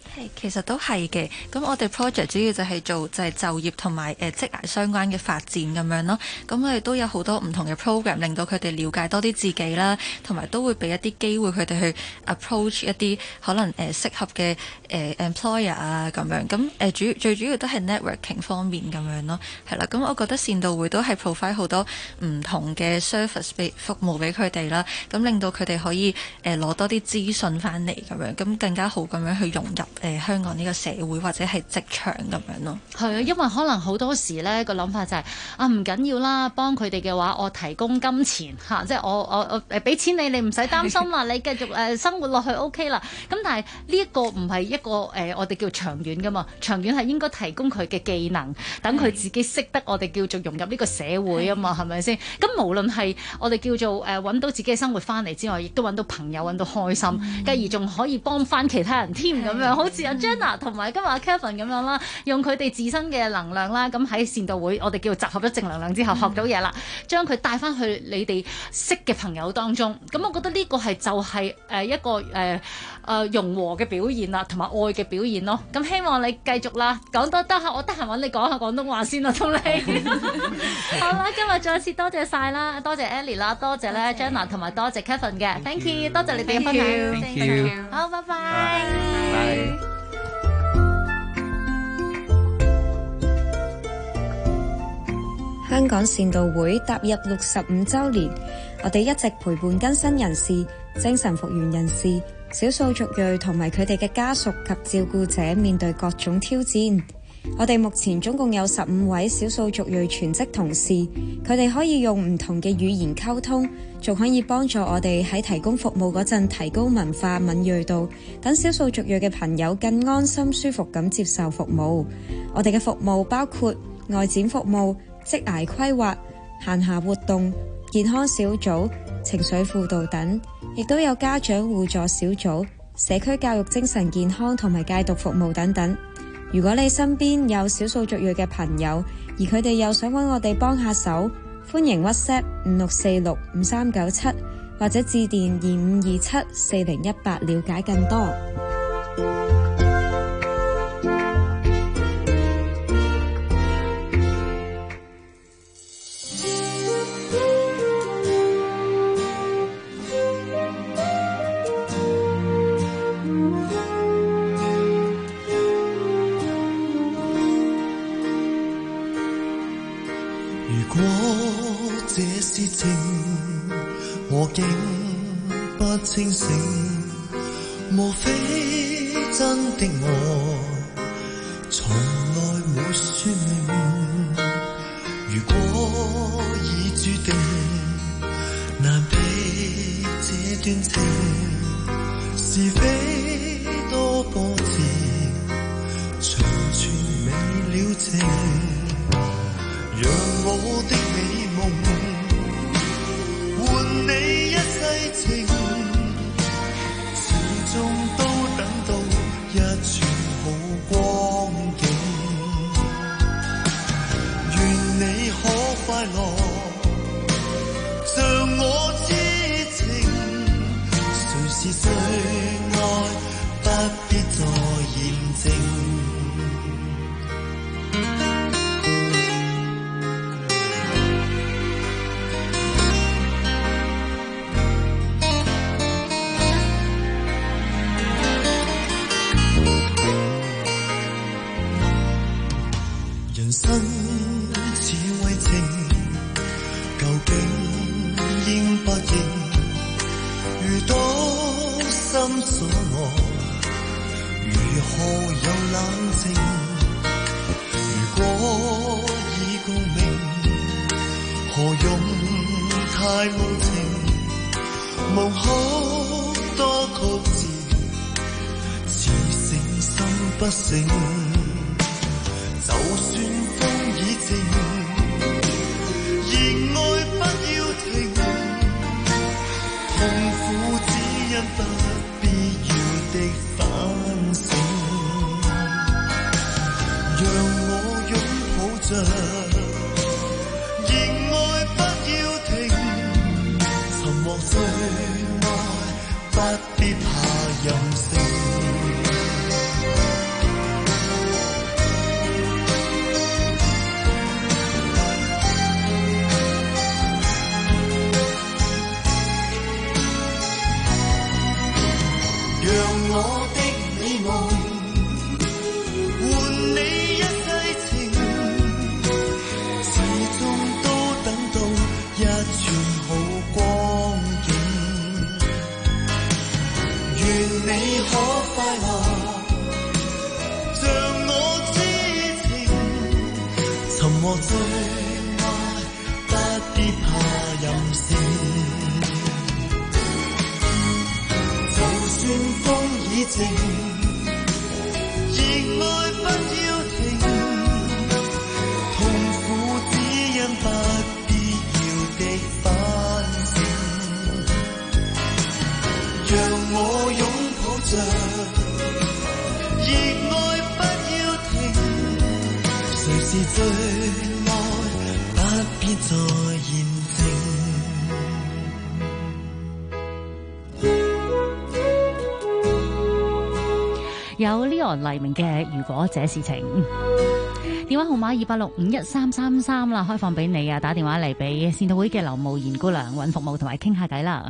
其實都係嘅，咁我哋 project 主要就係做就業同埋職涯相關嘅發展咁樣咯。咁我哋都有好多唔同嘅 program，令到佢哋了解多啲自己啦，同埋都會俾一啲機會佢哋去 approach 一啲可能適合嘅employer 啊咁樣。咁最主要都係 networking 方面咁樣咯，係啦。咁我覺得善導會都係 provide 好多唔同嘅 service 服務俾佢哋啦，咁令到佢哋可以攞多啲資訊翻嚟咁樣，咁更加好咁樣去融入香港呢個社會或者係職場咁樣咯。 係啊，因為可能好多時咧個諗法就係唔緊要啦，幫佢哋嘅話，我提供金錢嚇，即係我俾錢你唔使擔心啦，你繼續生活落去 OK 啦。咁但係呢一個唔係一個我哋叫長遠噶嘛，長遠係應該提供佢嘅技能，等佢自己識得我哋叫做融入呢個社會啊嘛，係咪先？咁無論係我哋叫做揾到自己嘅生活翻嚟之外，亦都揾到朋友，揾到開心，繼而仲可以幫翻其他人添咁樣，好似阿 Jenna 同埋今日阿 Kevin 咁樣啦，用佢哋自身嘅能量啦，咁喺善導會我哋叫做集合咗正能量之後學到嘢啦，將佢帶翻去你哋識嘅朋友當中。咁我覺得呢個係就係一個融和嘅表現啦，同埋愛嘅表現咯。咁希望你繼續啦，講多得下，我得閒揾你講下廣東話先啦，同你。好啦，今日再次多謝晒啦，多謝 Ellie 啦，多謝咧 Jenna 同埋多謝 Kevin 嘅 ，thank you， 多謝你哋嘅分享 ，thank you， 好，拜拜。 拜。 香港善導會踏入65週年，我哋一直陪伴更新人士、精神復原人士、少數族裔同埋佢哋嘅家屬及照顧者面對各種挑戰。我哋目前總共有15位少數族裔全職同事，佢哋可以用唔同嘅語言溝通，仲可以幫助我哋喺提供服務嗰陣提高文化敏鋭度，等少數族裔嘅朋友更安心舒服咁接受服務。我哋嘅服務包括外展服務、職涯規劃、閒暇活動、健康小組、情緒輔導等，亦都有家長互助小組、社區教育精神健康同埋戒毒服務等等。如果你身邊有少數族裔嘅朋友，而佢哋又想揾我哋幫下手，歡迎 WhatsApp 56465397或者致電25274018了解更多。 我竟不清醒，莫非真的我從來沒說明？如果已注定，難避這段情，是非多波折，長存未了情，讓我的美夢換你一世情，始終都等到一串好光景。願你可快樂，像我痴情。誰是最愛，不必再驗證。人生似為情，究竟應不應？如多心所愛，如何有冷靜？如果已共鳴，何用太無情？無可多曲折，似誠心不勝。就算風已靜，熱愛不要停，痛苦只因不必要的反省。讓我擁抱着，熱愛不要停，尋獲最愛，不必怕任性。 我的美夢，換你一世情，始終都等到一串好光景。願你可快樂，像我痴情，尋獲最愛，不必怕任性。就算風已靜，熱愛不要停，痛苦只因不必要的反省。讓我擁抱着，熱愛不要停，誰是最愛，不必再驗證。 有 Leon 黎明嘅如果這事情，電話號碼28651333啦，開放俾你啊！打電話嚟俾善導會嘅劉慕賢姑娘揾服務同埋傾下偈啦。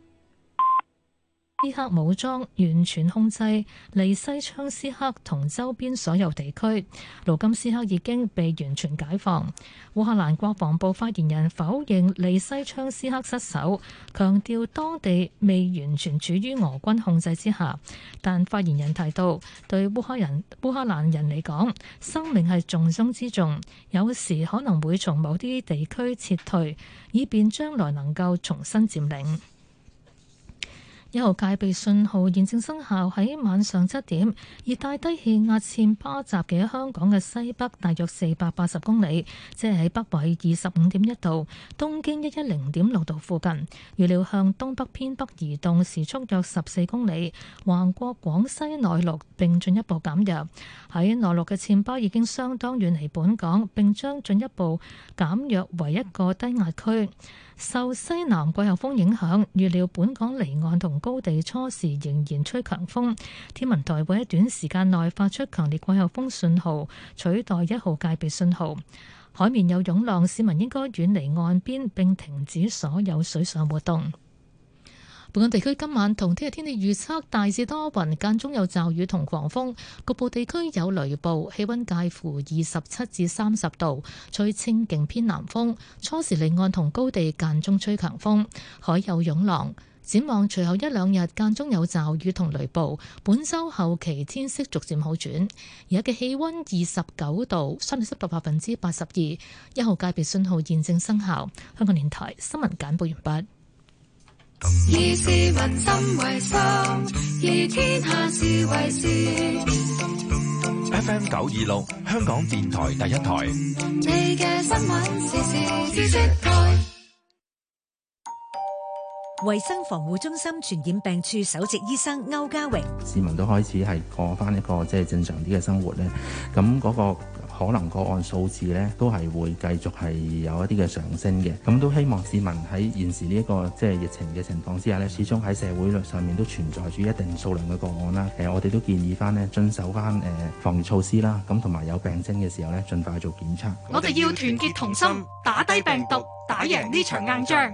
伊克武裝完全控制利西昌斯克同周邊所有地區，盧甘斯克已經被完全解放。烏克蘭國防部發言人否認利西昌斯克失守，強調當地未完全處於俄軍控制之下。但發言人提到，對烏克蘭人嚟講，生命係重中之重，有時可能會從某啲地區撤退，以便將來能夠重新佔領。1號戒備信號現正生效，喺晚上7點，熱帶低氣壓暹芭集嘅香港嘅西北大約480公里，即係喺北緯25.1度、東經110.6度附近。預料向東北偏北移動，時速約14公里，橫過廣西內陸並進一步減弱。喺內陸嘅暹芭已經相當遠離本港，並將進一步減弱為一個低壓區。受西南季候風影響，預料本港離岸同高地初時仍然吹強風。天文台會喺短時間內發出強烈季候風信號，取代1號戒備信號。海面有湧浪，市民應該遠離岸邊並停止所有水上活動。本港地區今晚同聽日天氣預測大致多雲，間中有驟雨同狂風，局部地區有雷暴，氣溫介乎27至30度，吹清勁偏南風，初時離岸同高地間中吹強風，海有湧浪。展望隨後1-2日間中有驟雨同雷暴，本周後期天色逐漸好轉。而家嘅氣溫29度，相對濕度82%，1號戒備信號現正生效。香港電台新聞簡報完畢。 以市民心為心，以天下事為事。 FM 926，香港電台第一台。 你嘅新聞時事知識台。 衛生防護中心傳染病處首席醫生歐家榮， 市民都開始係過翻一個即係正常啲嘅生活咧，咁嗰個可能個案數字咧都係會繼續係有一啲嘅上升嘅，咁都希望市民喺現時呢一個即係疫情嘅情況之下咧，始終喺社會率上面都存在住一定數量嘅個案啦。我哋都建議翻咧遵守翻防疫措施啦，咁同埋有病徵嘅時候咧，盡快做檢測。 我哋要團結同心，打低病毒，打贏呢場硬仗。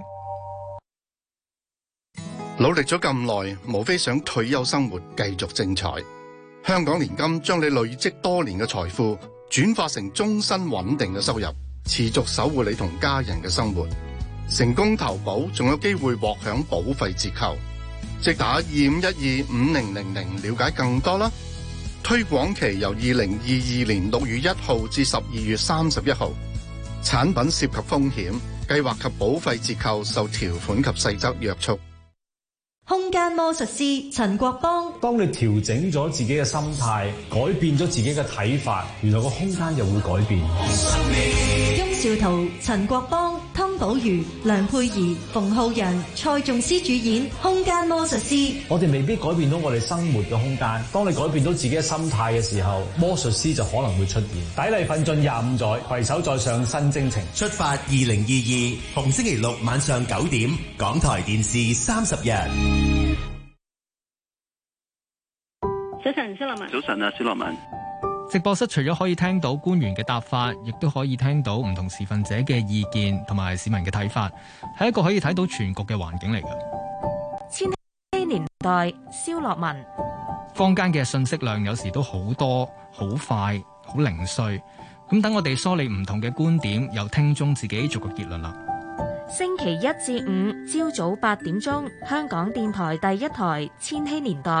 努力咗咁耐，無非想退休生活繼續精彩。香港年金將你累積多年嘅財富轉化成終身穩定嘅收入，持續守護你同家人嘅生活。成功投保仲有機會獲享保費折扣，即打25125000了解更多啦。推廣期由2022年6月1號至12月31號。產品涉及風險，計劃及保費折扣受條款及細則約束。 空間魔術師陳國邦， 當你調整咗自己嘅心態，改變咗自己嘅睇法，原來個空間就會改變。 翁兆圖、陳國邦、湯寶如、梁佩儀、馮浩陽、蔡仲思主演《空間魔術師》。 我哋未必改變到我哋生活嘅空間，當你改變到自己嘅心態嘅時候，魔術師就可能會出現。砥礪奮進25載，攜手再上新征程。 出發2022，逢星期六晚上9點，港台電視30日。 早晨，蕭樂文。 早晨啊，蕭樂文。 直播室除咗可以聽到官員嘅答法，亦都可以聽到唔同持份者嘅意見同埋市民嘅睇法，係一個可以睇到全局嘅環境嚟嘅。 千禧年代，蕭樂文。 坊間嘅信息量有時都好多、好快、好零碎。咁等我哋梳理唔同嘅觀點，由聽眾自己做個結論啦。 星期一至五朝早8點鐘，香港電台第一台《千禧年代》。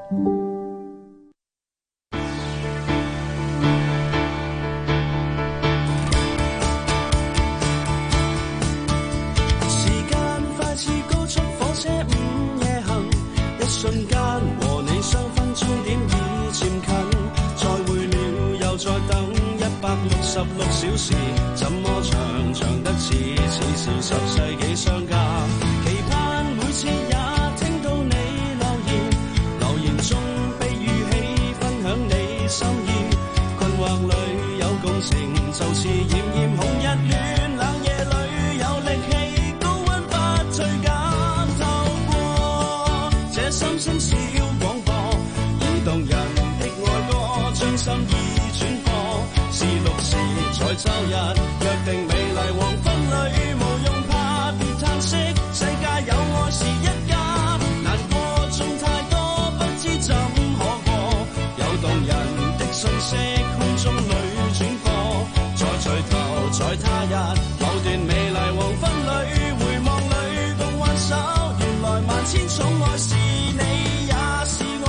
時間快似高速火車午夜行，一瞬間和你相分終點已漸近，再會了又再等166小時，怎麼長得似10世紀相隔，期盼每次也聽到你留言中被語氣分享你心意，困惑裏有共情，就似炎炎紅日暖冷夜裏有力氣，高溫不退減，透過這心聲小廣播，移動人的愛歌將心意轉播，是綠時在周日約定美麗黃昏裏，無用怕別嘆息，世界有愛是一家，難過仲太多不知怎可過，有動人的訊息空中裏轉播，再聚頭在他日某段美麗黃昏裏，回望裏共挽手，原來萬千寵愛是你也是我。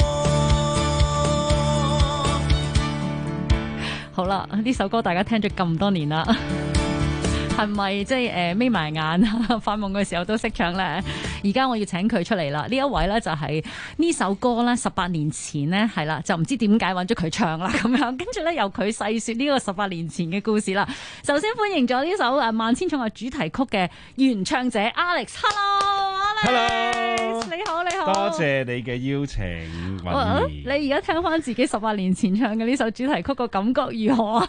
好啦，呢首歌大家聽咗咁多年啦，係咪即係眯埋眼發夢嘅時候都識唱呢？而家我要請佢出嚟啦！呢一位呢，就係呢首歌呢18年前呢，係啦，就唔知點解揾咗佢唱啦咁樣，跟住呢，由佢細說呢個18年前嘅故事啦。首先歡迎咗呢首《萬千寵愛》主題曲嘅原唱者 Alex。Hello，Alex，你好，你好， 多謝你嘅邀請，允兒。 你而家聽翻自己18年前唱嘅呢首主題曲個感覺如何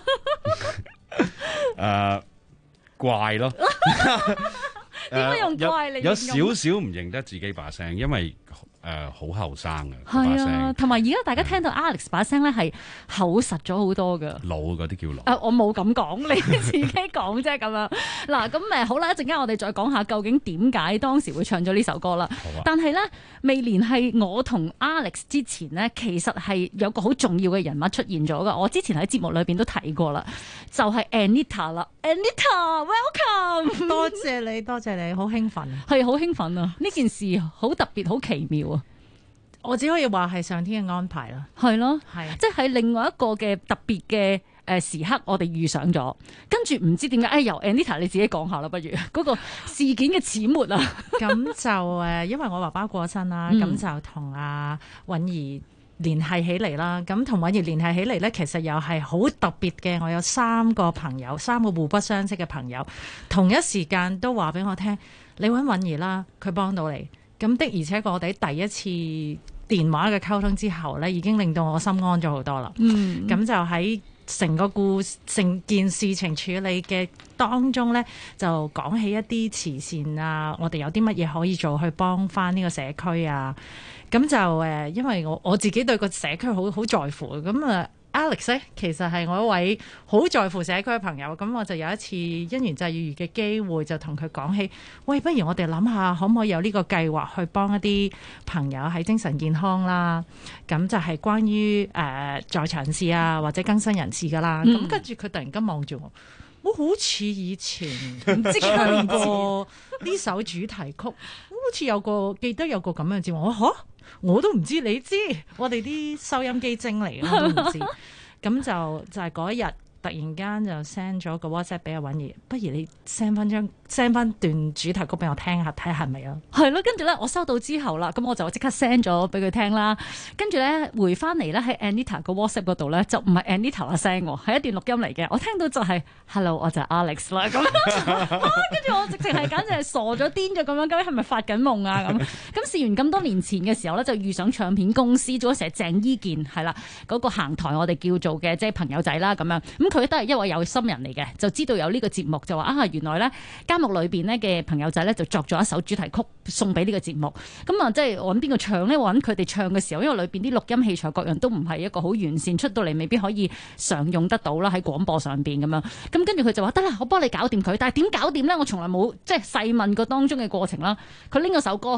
啊？怪咯。 點解用怪嚟？ 有少少唔認得自己把聲，因為好後生嘅把聲。 同埋而家大家聽到 Alex 把聲咧係厚實咗好多噶。 老嗰啲叫老。 我冇咁講，你自己講啫咁樣。嗱咁好啦，一陣間我哋再講下究竟點解當時會唱咗呢首歌啦。但係咧未聯繫我同 Alex 之前呢，其實係有個好重要嘅人物出現咗噶。我之前喺節目裏邊都提過啦，就係 Anita 啦。Anita，welcome！ 多謝你，多謝你，好興奮， 係好興奮啊！呢件事好特別，好奇妙啊！ 我只可以話係上天嘅安排啦， 係咯， 係即係另外一個嘅特別嘅時刻，我哋遇上咗，跟住唔知點解，由 Anita 你自己講下啦，不如嗰個事件嘅始末啊！ 咁就因為我爸爸過身啦，咁就同阿允兒聯繫起嚟啦，咁同允兒聯繫起嚟咧，其實又係好特別嘅。我有3個朋友，3個互不相識嘅朋友，同一時間都話俾我聽，你揾允兒啦，佢幫到你。咁的而且確我哋第一次電話嘅溝通之後咧，已經令到我心安咗好多啦。咁就喺成件事情處理嘅當中咧，就講起一啲慈善啊，我哋有啲乜嘢可以做去幫翻呢個社區啊。咁就因為我自己對個社區好在乎，咁Alex 咧其實係我一位好在乎社區嘅朋友，咁我就有一次因緣際遇嘅機會，就同佢講起，喂，不如我哋諗下可唔可以有呢個計劃去幫一啲朋友喺精神健康啦，咁就係關於在場人士啊或者更新人士噶啦，咁跟住佢突然間望住我好似以前唔知唱過呢首主題曲，好似記得有個咁樣嘅節目，我都唔知，你知我哋啲收音機精嚟嘅，我都唔知。咁就係嗰一日突然間就 send 咗個 WhatsApp 俾阿允兒，不如你 send 翻段主題曲俾我聽下，睇下係咪啊？係咯，跟住咧我收到之後啦，咁我就即刻 send 咗俾佢聽啦。跟住咧回翻嚟咧喺 Anita 個 WhatsApp 嗰度咧，就唔係 Anita 嘅聲喎，係一段錄音嚟嘅。我聽到就係 Hello， 我就係 Alex 啦。咁跟住我直情係簡直係傻咗癲咗咁樣，究竟係咪發緊夢啊？咁試完咁多年前嘅時候咧，就遇上唱片公司做咗成鄭伊健係啦，嗰個行台我哋叫做嘅即係朋友仔啦咁樣。咁佢都係一位有心人嚟嘅，就知道有呢個節目，就話原來咧監獄裏邊咧嘅朋友仔咧就作咗一首主題曲送俾呢個節目。咁啊，即係我揾邊個唱咧？我揾佢哋唱嘅時候，因為裏邊啲錄音器材各樣都唔係一個好完善，出到嚟未必可以常用得到啦，喺廣播上邊咁樣。咁跟住佢就話得啦，我幫你搞掂佢。但係點搞掂咧？我從來冇即係細問過當中嘅過程啦。佢拎咗首歌去。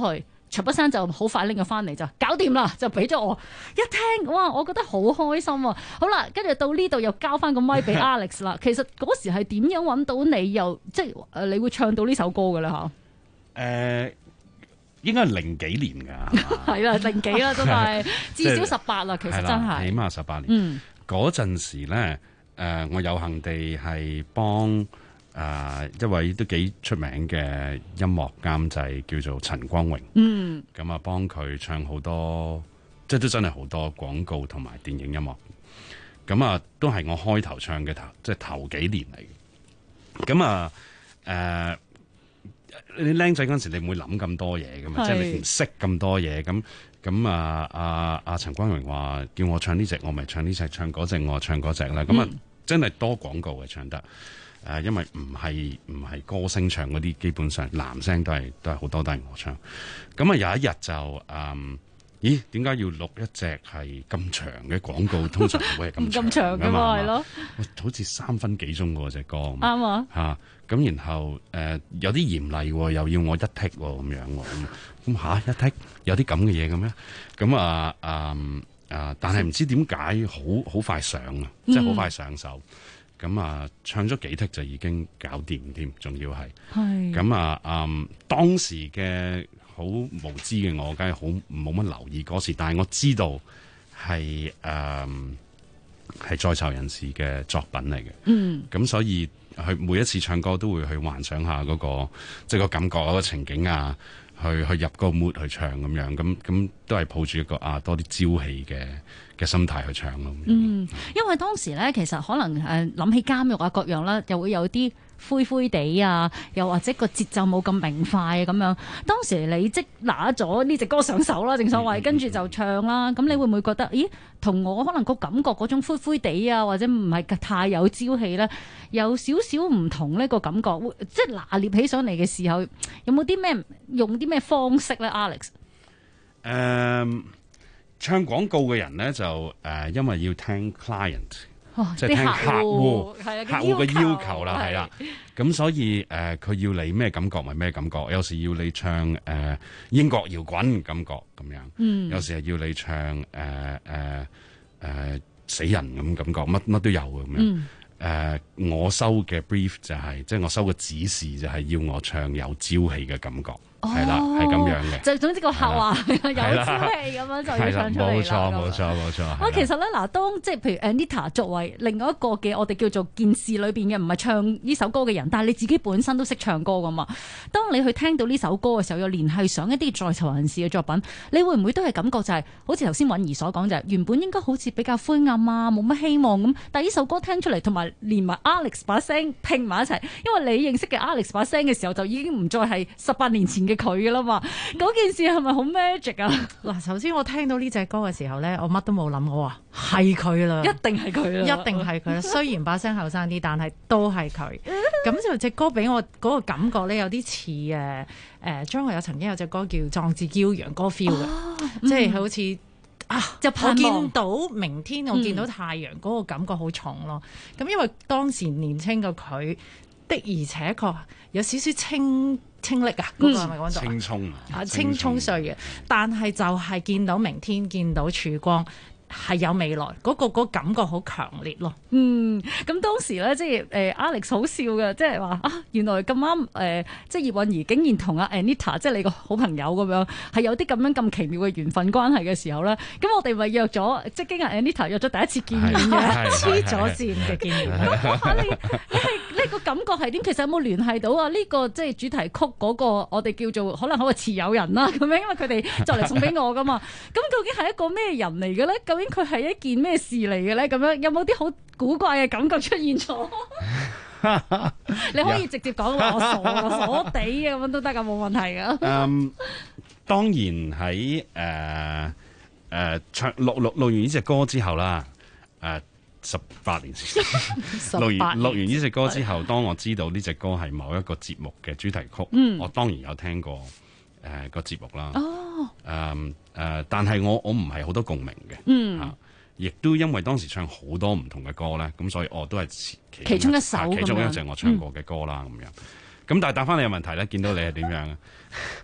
徐北山就好快拎咗翻嚟就搞掂啦，就俾咗我。一聽哇，我覺得好開心啊！好啦，跟住到呢度又交翻個咪俾 Alex 啦。其實嗰時係點樣揾到你又即係你會唱到呢首歌嘅咧嚇？ 應該係零幾年㗎， 係啦，零幾啦，真係至少18啦，其實真係起碼18年。嗰陣時咧，我有幸地係幫一位都幾出名嘅音樂監製叫做陳光榮，咁啊幫佢唱好多，即係都真係好多廣告同埋電影音樂。咁啊，都係我開頭唱嘅即係頭幾年嚟嘅。咁啊，你僆仔嗰陣時，你唔會諗咁多嘢噶嘛，即係你唔識咁多嘢。咁阿陳光榮話叫我唱呢隻，我咪唱呢隻；唱嗰隻，我唱嗰隻啦。咁啊，真係多廣告嘅唱得。因為唔係歌星唱嗰啲，基本上男聲都係好多都係我唱。咁啊有一日就咦？點解要錄一隻係咁長嘅廣告？通常會係咁長㗎嘛，係咯？好似3分幾鐘嗰隻歌， 啱啊！ 嚇咁，然後有啲嚴厲喎，又要我一剔喎咁樣喎，咁嚇一剔有啲咁嘅嘢嘅咩？咁但係唔知點解好快上啊，即係好快上手。咁啊，唱咗幾剔就已經搞掂添，仲要係咁當時嘅好無知嘅我，梗係好冇乜留意嗰時，但係我知道係在囚人士嘅作品嚟嘅。咁所以佢每一次唱歌都會去幻想下嗰個即係個感覺嗰個情景啊，去入個 mood 去唱咁樣，咁都係抱住一個多啲朝氣嘅心態去唱咯。 因為當時咧，其實可能諗起監獄啊各樣啦，又會有啲灰灰地啊，又或者個節奏冇咁明快啊咁樣。當時你即拿咗呢隻歌上手啦，正所謂，跟住就唱啦。咁你會唔會覺得，咦，同我可能個感覺嗰種灰灰地啊，或者唔係太有朝氣咧，有少少唔同呢個感覺？即係拿捏起上嚟嘅時候，有冇啲咩用啲咩方式咧 ，Alex？ 唱廣告嘅人咧就因為要聽 client，即係聽客戶嘅要求啦，係啦。咁所以佢要你咩感覺咪咩感覺，有時要你唱英國搖滾感覺咁樣，有時係要你唱死人咁感覺，乜都有咁樣。我收嘅 brief 就係即係我收嘅指示就係要我唱有朝氣嘅感覺。係啦，係咁樣嘅。就總之個客話有朝氣咁樣就要唱出嚟啦。冇錯。其實咧嗱，當即係譬如 Anita 作為另外一個嘅我哋叫做件事裏邊嘅唔係唱呢首歌嘅人，但係你自己本身都識唱歌噶嘛。當你去聽到呢首歌嘅時候，又聯繫上一啲在囚人士嘅作品，你會唔會都係感覺就係好似頭先允兒所講，就係原本應該好似比較灰暗啊，冇乜希望咁，但係呢首歌聽出嚟，同埋連埋 Alex 把聲拼埋一齊，因為你認識嘅 Alex 把聲嘅時候，就已經唔再係18年前嘅佢噶啦嘛，嗰件事係咪好 magic 啊？ 嗱，首先我聽到呢隻歌嘅時候咧，我乜都冇諗，我話係佢啦， 一定係佢啦， 一定係佢啦。雖然把聲後生啲，但係都係佢。咁就隻歌俾我嗰個感覺咧，有啲似張學友曾經有隻歌叫《壯志驕陽》嗰個 feel 嘅，即係好似就我見到明天，我見到太陽嗰個感覺好重咯。咁因為當時年輕嘅佢的而且確有少少清歷啊，嗰個係咪講到？青葱啊，青葱歲嘅，但係就係見到明天，見到曙光，係有未來，嗰個感覺好強烈咯。 咁當時咧，即係Alex 好笑嘅，即係話原來咁啱即係葉韻儀竟然同阿 Anita， 即係你個好朋友咁樣，係有啲咁奇妙嘅緣分關係嘅時候咧，咁我哋咪約咗，即係經阿 Anita 約咗第一次見面嘅， 黐咗線嘅見面。 咁你個感覺係點？其實有冇聯繫到啊？呢個即係主題曲嗰個我哋叫做可能係個持有人啦，咁樣，因為佢哋就嚟送俾我噶嘛。咁究竟係一個咩人嚟嘅咧？究竟佢係一件咩事嚟嘅咧？咁樣有冇啲好古怪嘅感覺出現咗？你可以直接講話我傻地嘅咁樣都得噶，冇問題噶。 當然喺錄完呢隻歌之後啦，18年前錄完呢隻歌之後，當我知道呢隻歌係某一個節目嘅主題曲，我當然有聽過個節目啦。但係我唔係好多共鳴嘅，亦都因為當時唱好多唔同嘅歌咧，咁所以我都係其中一首，其中一隻我唱過嘅歌啦，咁樣。咁但係答翻你嘅問題咧，見到你係點樣？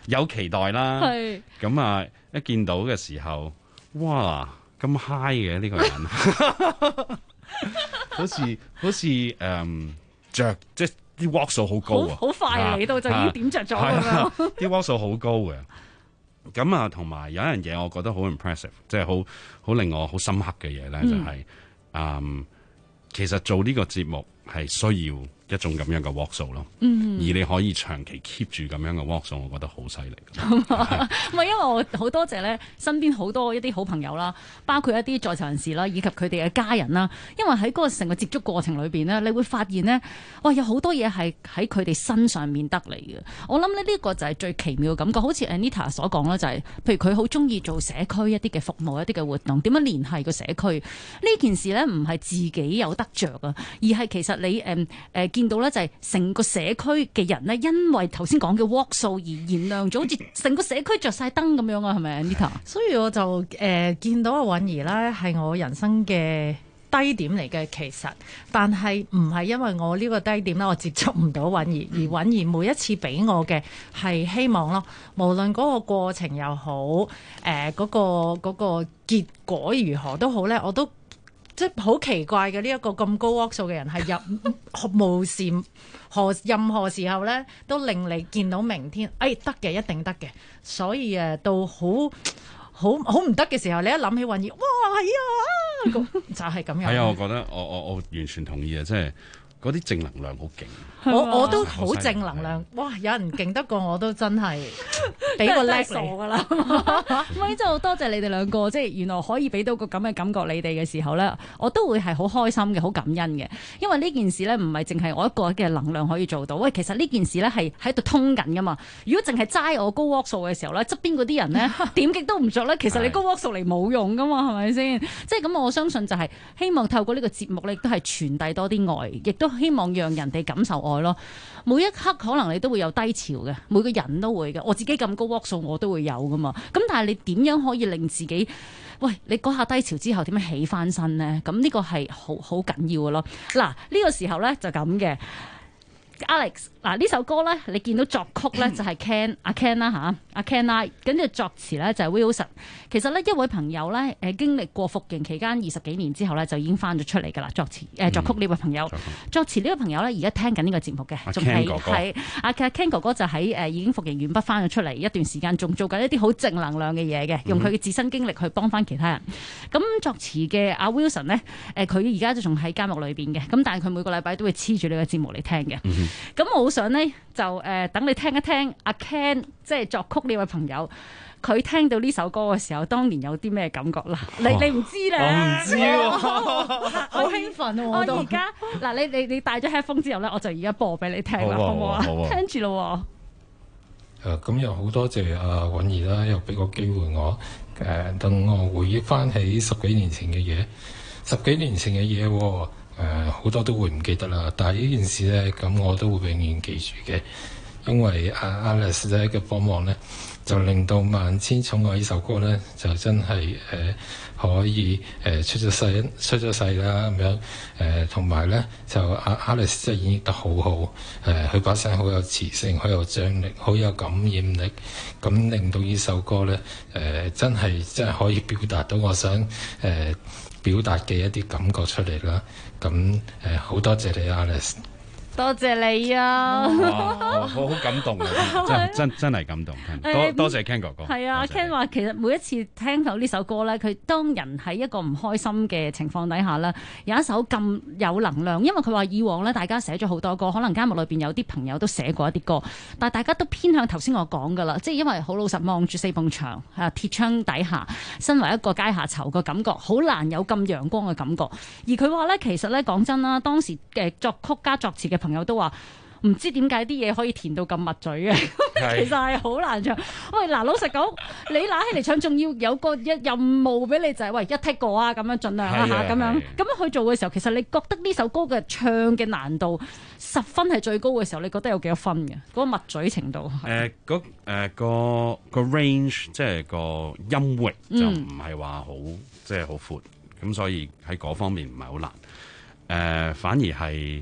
有期待啦。 係咁啊，一見到嘅時候，哇咁 high 嘅呢個人，好似着即係啲 watt 數好高啊， 好快嚟到就已經點着咗咁樣。 啲 watt 數好高嘅。咁啊，同埋有一樣嘢，我覺得好 impressive， 即係好令我好深刻嘅嘢咧，就係其實做呢個節目係需要一種咁樣嘅 walk 數咯，而你可以長期 keep 住咁樣嘅 walk 數，我覺得好犀利。 唔係因為我好多謝咧，身邊好多一啲好朋友啦，包括一啲在囚人士啦，以及佢哋嘅家人啦。因為喺嗰個成個接觸過程裏邊咧，你會發現咧，哇，有好多嘢係喺佢哋身上面得嚟嘅。我諗咧呢個就係最奇妙嘅感覺，好似 Anita 所講啦，就係譬如佢好中意做社區一啲嘅服務、一啲嘅活動，點樣聯繫個社區呢件事咧，唔係自己有得着啊，而係其實你見到咧就係成個社區嘅人咧，因為頭先講嘅 walk 數而燃亮咗，好似成個社區着晒燈咁樣啊，係咪 Anita？ 所以我就見到阿允兒咧係我人生嘅低點嚟嘅，其實，但係唔係因為我呢個低點咧，我接觸唔到允兒，而允兒每一次俾我嘅係希望咯，無論嗰個過程又好，嗰個結果如何都好咧，我都。即係好奇怪嘅呢一個咁高 walk 數嘅人係無時任何時候咧都令你見到明天，得嘅一定得嘅，所以到好唔得嘅時候，你一諗起允兒，哇係啊，就係咁樣。 係啊，我覺得我完全同意啊，即係嗰啲正能量好勁。 我都好正能量，哇！有人勁得過我都真係俾個叻傻㗎啦。 咪真係好多謝你哋兩個，即係原來可以俾到個咁嘅感覺你哋嘅時候咧，我都會係好開心嘅，好感恩嘅。因為呢件事咧唔係淨係我一個嘅能量可以做到，喂，其實呢件事咧係喺度通緊㗎嘛。如果淨係齋我高 walk 數嘅時候咧，側邊嗰啲人咧點極都唔着咧，其實你高 walk 數嚟冇用㗎嘛，係咪先？即係咁，我相信就係希望透過呢個節目咧，亦都係傳遞多啲愛，亦都希望讓人哋感受愛咯。每一刻可能你都會有低潮嘅，每個人都會嘅。我自己咁高 walk 數我都會有噶嘛。咁但係你點樣可以令自己，喂，你嗰下低潮之後點樣起翻身呢？咁呢個係好緊要嘅咯。嗱，呢個時候咧就咁嘅。Alex， 嗱呢首歌咧，你見到作曲咧就係 Ken 啦嚇，阿 Ken 啦，跟住作詞咧就係 Wilson。其實呢一位朋友咧經歷過服刑期間20幾年之後咧就已經翻咗出嚟㗎啦，作曲呢位朋友，作詞呢位朋友咧而家聽緊呢個節目嘅，仲係阿 Ken 哥哥就喺已經服刑完畢翻咗出嚟一段時間，仲做緊一啲好正能量嘅嘢嘅，用佢嘅自身經歷去幫翻其他人。咁作詞嘅阿 Wilson 咧，佢而家就仲喺監獄裏邊嘅，咁但係佢每個禮拜都會黐住呢個節目嚟聽嘅。咁我好想咧就等你聽一聽阿 Ken 即係作曲呢位朋友，佢聽到呢首歌嘅時候，當年有啲咩感覺啦？你唔知咧？ 我唔知喎， 好興奮喎！我而家嗱，你戴咗 headphone 之後咧，我就而家播俾你聽啦，好唔好啊？聽住咯。 咁又好多謝阿允兒啦，又俾個機會我等我回憶翻起10幾年前嘅嘢，10幾年前嘅嘢喎。好多都會唔記得啦，但係呢件事咧，咁我都會永遠記住嘅，因為Alice 咧嘅幫忙咧，就令到萬千寵愛呢首歌咧，就真係可以出咗世啦咁樣，同埋咧就Alice 真係演繹得好好，佢把聲好有磁性，好有張力，好有感染力，咁令到呢首歌咧真係可以表達到我想表達嘅一啲感覺出嚟啦。咁好多謝你 Alice， 多謝你啊！ 哇，好感動啊！真係感動，多謝 Ken 哥哥。 係啊，Ken 話其實每一次聽到呢首歌咧，佢當人喺一個唔開心嘅情況底下咧，有一首咁有能量。因為佢話以往咧，大家寫咗好多歌，可能監獄裏邊有啲朋友都寫過一啲歌，但係大家都偏向頭先我講噶啦，即係因為好老實望住4埲牆鐵窗底下，身為一個階下囚嘅感覺，好難有咁陽光嘅感覺。而佢話咧，其實咧講真啦，當時嘅作曲加作詞嘅朋友都話唔知點解啲嘢可以填到咁密嘴嘅，其實係好難唱。喂，嗱，老實講，你拿起嚟唱，仲要有個任務俾你，就係喂一剔過啊，咁樣盡量啦嚇，咁樣去做嘅時候，其實你覺得呢首歌嘅唱嘅難度10分係最高嘅時候，你覺得有幾多分嘅？嗰個密嘴程度？ 個 range 即係個音域就唔係話好即係好闊，咁所以喺嗰方面唔係好難。反而係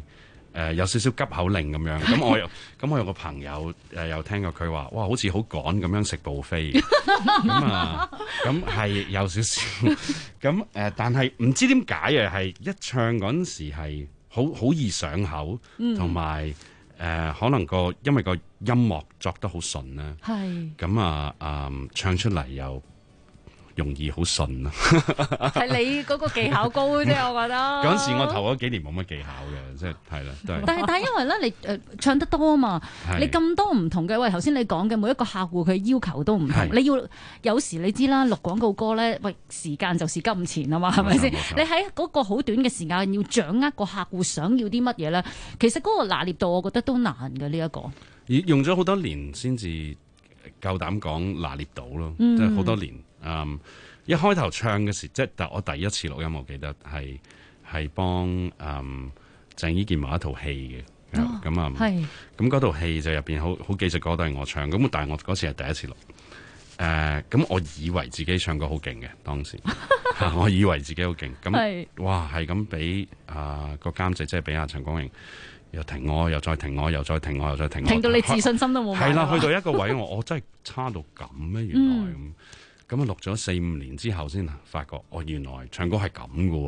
有少少急口令咁樣，咁我有個朋友有聽過佢話，哇，好似好趕咁樣食buffet咁係有少少咁但係唔知點解啊，係一唱嗰陣時係好易上口，同埋可能因為個音樂作得好順啦，係咁唱出嚟又容易好順啊！ 係你嗰個技巧高啫，我覺得。 嗰陣時我頭嗰幾年冇乜技巧嘅，即係啦，都係。 但係因為咧，你唱得多啊嘛，你咁多唔同嘅，喂，頭先你講嘅每一個客戶佢要求都唔同，你要有時你知啦，錄廣告歌咧，喂，時間就是金錢啊嘛，係咪先？你喺嗰個好短嘅時間要掌握個客戶想要啲乜嘢咧，其實嗰個拿捏度，我覺得都難嘅呢一個。 用咗好多年先至夠膽講拿捏到咯，即係好多年。一開頭唱嘅時，即係我第一次錄音，我記得係幫鄭伊健某一套戲嘅，咁嗰套戲就入邊好幾隻歌都係我唱，咁但係我嗰次係第一次錄，咁我以為自己唱歌好勁嘅當時，我以為自己好勁，咁哇係咁俾個監製即係俾阿陳光榮又停我，又再停我，又再停我，又再停我， 停到你自信心都冇埋。 係啦，去到一個位我真係差到咁咩？原來咁錄咗4-5年之後先發覺，原來唱歌係咁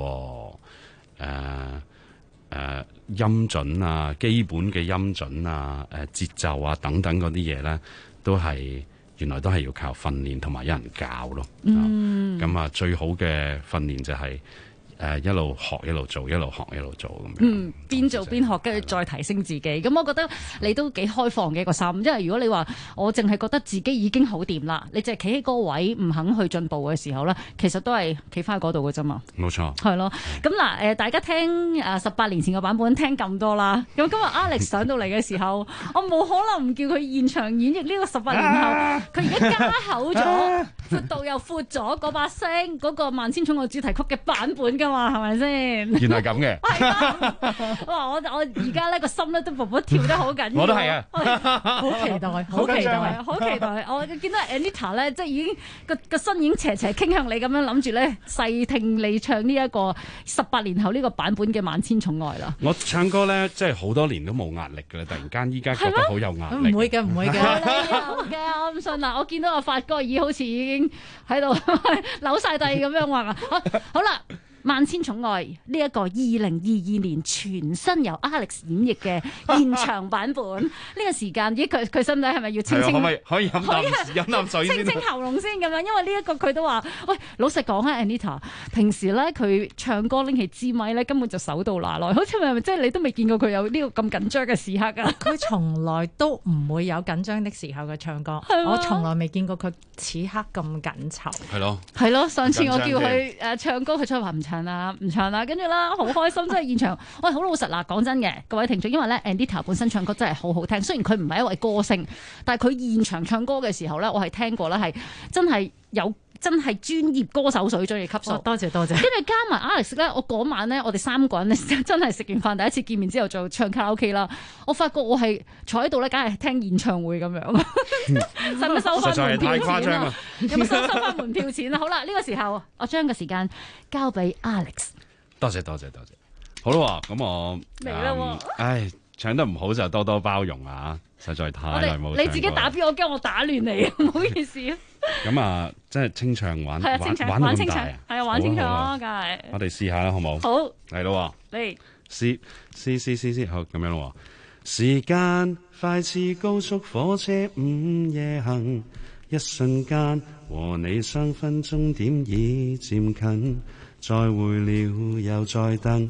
嘅，音準啊，基本嘅音準啊，節奏啊等等嗰啲嘢咧，原來都係要靠訓練同埋有人教咯。咁最好嘅訓練就係一路學一路做，一路學一路做咁樣。 邊做邊學，跟住再提升自己。咁我覺得你都幾開放嘅一個心，因為如果你話我淨係覺得自己已經好掂啦，你淨係企喺嗰個位唔肯去進步嘅時候咧，其實都係企翻喺嗰度嘅啫嘛。 冇錯。 係咯。咁嗱，大家聽18年前嘅版本聽咁多啦。咁今日 Alex 上到嚟嘅時候，我冇可能唔叫佢現場演繹呢個18年後，佢而家加厚咗，闊度又闊咗，嗰把聲嗰個萬千寵愛主題曲嘅版本㗎嘛，係咪先？ 原來咁嘅。 哇！我而家咧個心咧都噗噗跳得好緊要。 我都係啊！ 好期待，好期待，好期待！我見到 Anita 咧，即係已經個身已經斜斜傾向你咁樣，諗住咧細聽你唱呢一個18年後呢個版本嘅《萬千寵愛》啦。 我唱歌咧，即係好多年都冇壓力㗎啦，突然間依家覺得好有壓力。 唔會嘅，唔會嘅。 有嘅，我唔信啦！我見到阿發哥已好似已經喺度扭晒地咁樣話啊！好啦。萬千寵愛呢一個2022年全新由 Alex 演繹嘅現場版本，呢個時間咦佢使唔使係咪要清清？ 可以飲啖水先， 清清喉嚨先咁樣，因為呢一個佢都話，喂，老實講啊 Anita， 平時咧佢唱歌拎起支咪咧根本就手到拿來，好似係咪即係你都未見過佢有呢個咁緊張嘅時刻啊？ 佢從來都唔會有緊張的時候嘅唱歌，我從來未見過佢此刻咁緊湊。 係咯， 上次我叫佢唱歌，佢出嚟話唔唱啦，跟住啦，好開心，真係現場。喂，好老實啦，講真嘅，各位聽眾，因為咧 Anita 本身唱歌真係好好聽，雖然佢唔係一位歌星，但係佢現場唱歌嘅時候咧，我係聽過咧，係真係專業歌手水準嘅級數。 多謝。跟住加埋 Alex 咧，我嗰晚咧，我哋3個人咧真係食完飯第一次見面之後就唱卡拉 OK 啦。我發覺我係坐喺度咧，梗係聽演唱會咁樣，使唔使收翻門票錢啊？有冇收翻門票錢啊？好啦，呢個時候我將個時間交俾 Alex。 多謝。好啦，咁我嚟啦。 唱得唔好就多多包容啊！實在太耐冇。 你自己打邊，我驚我打亂你，唔好意思。 咁即係清唱玩咁大啊！ 係啊，玩清唱咯，梗係。 我哋試下啦，好冇？ 好。 嚟咯。 嚟。 試，好咁樣咯。時間快似高速火車午夜行，一瞬間和你相分，終點已漸近。再會了又再等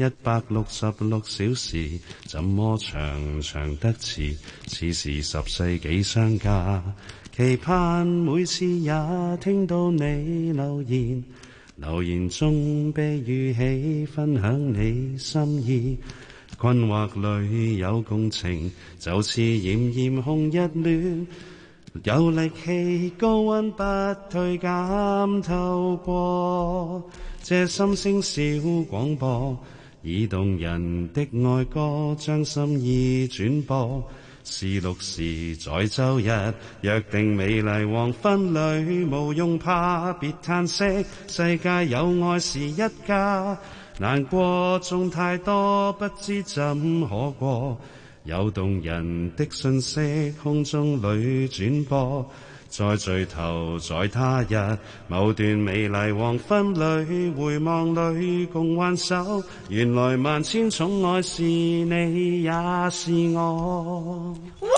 166小時，怎麼長得似時10世紀相隔。期盼每次也聽到你留言中被語氣分享你心意。困惑裏有共情，就似炎紅日暖，有力氣高溫不退減，透過這心聲小廣播，以動人的愛歌將心意轉播。是6時在周日約定美麗黃昏裏，無用怕別嘆息，世界有愛是一家， 難過仲太多，不知怎可過。有動人的訊息空中裏轉播，再聚頭在他日某段美麗黃昏裏，回望裏共挽手，原來萬千寵愛是你也是我。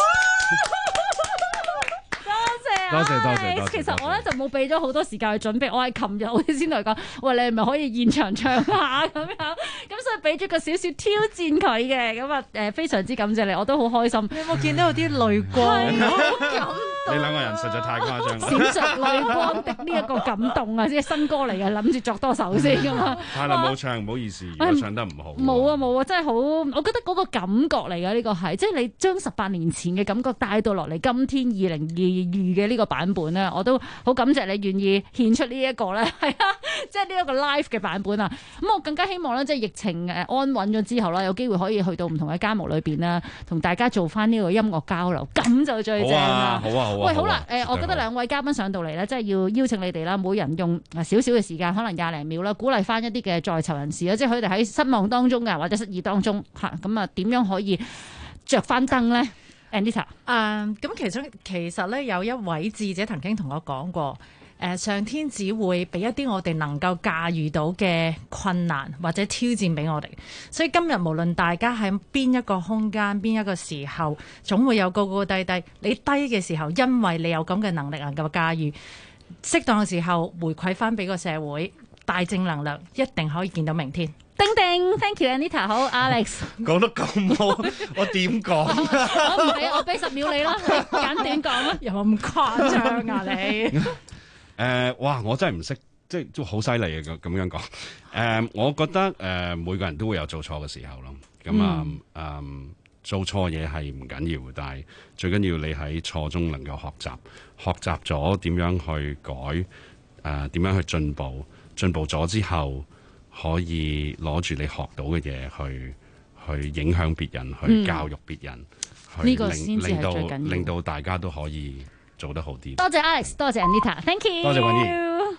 多謝。 其實我咧就冇俾咗好多時間去準備，我係琴日我先同佢講，喂，你係咪可以現場唱下咁樣？咁所以俾咗個少少挑戰佢嘅，咁啊非常之感謝你，我都好開心。 你有冇見到有啲淚光？ 好感動。 你兩個人實在太誇張啦！ 閃着淚光的呢一個感動啊，即係新歌嚟嘅，諗住作多首先㗎嘛。 太耐冇唱，唔好意思，如果唱得唔好。 冇啊，真係好，我覺得嗰個感覺嚟嘅呢個係，即係你將18年前嘅感覺帶到落嚟，今天2022嘅呢個版本咧，我都好感謝你願意獻出呢一個咧，係啊，即係呢一個 live 嘅版本啊。咁我更加希望咧，即係疫情安穩咗之後啦，有機會可以去到唔同嘅家務裏邊啦，同大家做翻呢個音樂交流，咁就最正啦。 好啊。 喂，好啦，我覺得兩位嘉賓上到嚟咧，真係要邀請你哋啦，每人用少少嘅時間，可能20零秒啦，鼓勵翻一啲嘅在囚人士啦，即係佢哋喺失望當中嘅或者失意當中嚇，咁啊點樣可以着翻燈咧 ？Anita， 咁其實咧有一位智者曾經同我講過。上天只會俾一啲我哋能夠駕馭到嘅困難或者挑戰俾我哋，所以今日無論大家喺邊一個空間、邊一個時候，總會有高高低低。你低嘅時候，因為你有咁嘅能力能夠駕馭，適當嘅時候回饋翻俾個社會，大正能量，一定可以見到明天。 叮叮 ，thank you Anita， 好 Alex， 講得咁好，我點講？ 我唔俾，我俾10秒你啦，簡短講啦， 有冇咁誇張啊你？ 哇！我真係唔識，即係都好犀利嘅咁樣講。我覺得每個人都會有做錯嘅時候咯。咁做錯嘢係唔緊要，但係最緊要你喺錯中能夠學習咗點樣去改，點樣去進步咗之後，可以攞住你學到嘅嘢去影響別人，去教育別人，去令到大家都可以做得好啲。 多謝 Alex， 多謝 Anita，Thank you。 多謝韻儀。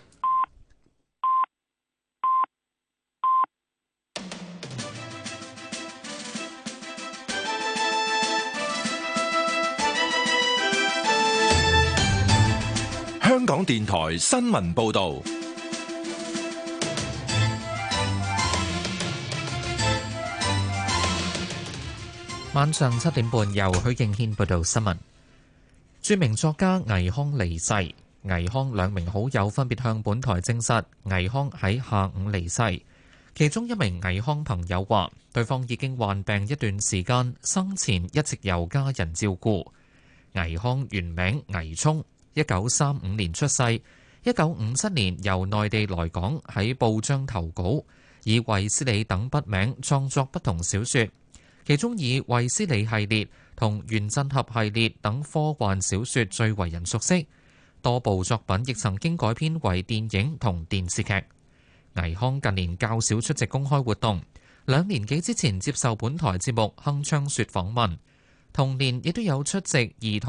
香港電台新聞報導。 晚上7點半，由許敬軒報道新聞。著名作家倪匡離世，倪匡2名好友分別向本台證實，倪匡喺下午離世。其中一名倪匡朋友話，對方已經患病一段時間，生前一直由家人照顧。倪匡原名倪聰，1935年出世，1957年由內地來港，喺報章投稿，以衛斯理等筆名創作不同小說，其中以衛斯理系列同原振俠系列等科幻小說最為人熟悉，多部作品亦曾經改編為電影同電視劇。倪匡近年較少出席公開活動，2年幾之前接受本台節目《鏗鏘說》訪問，同年亦都有出席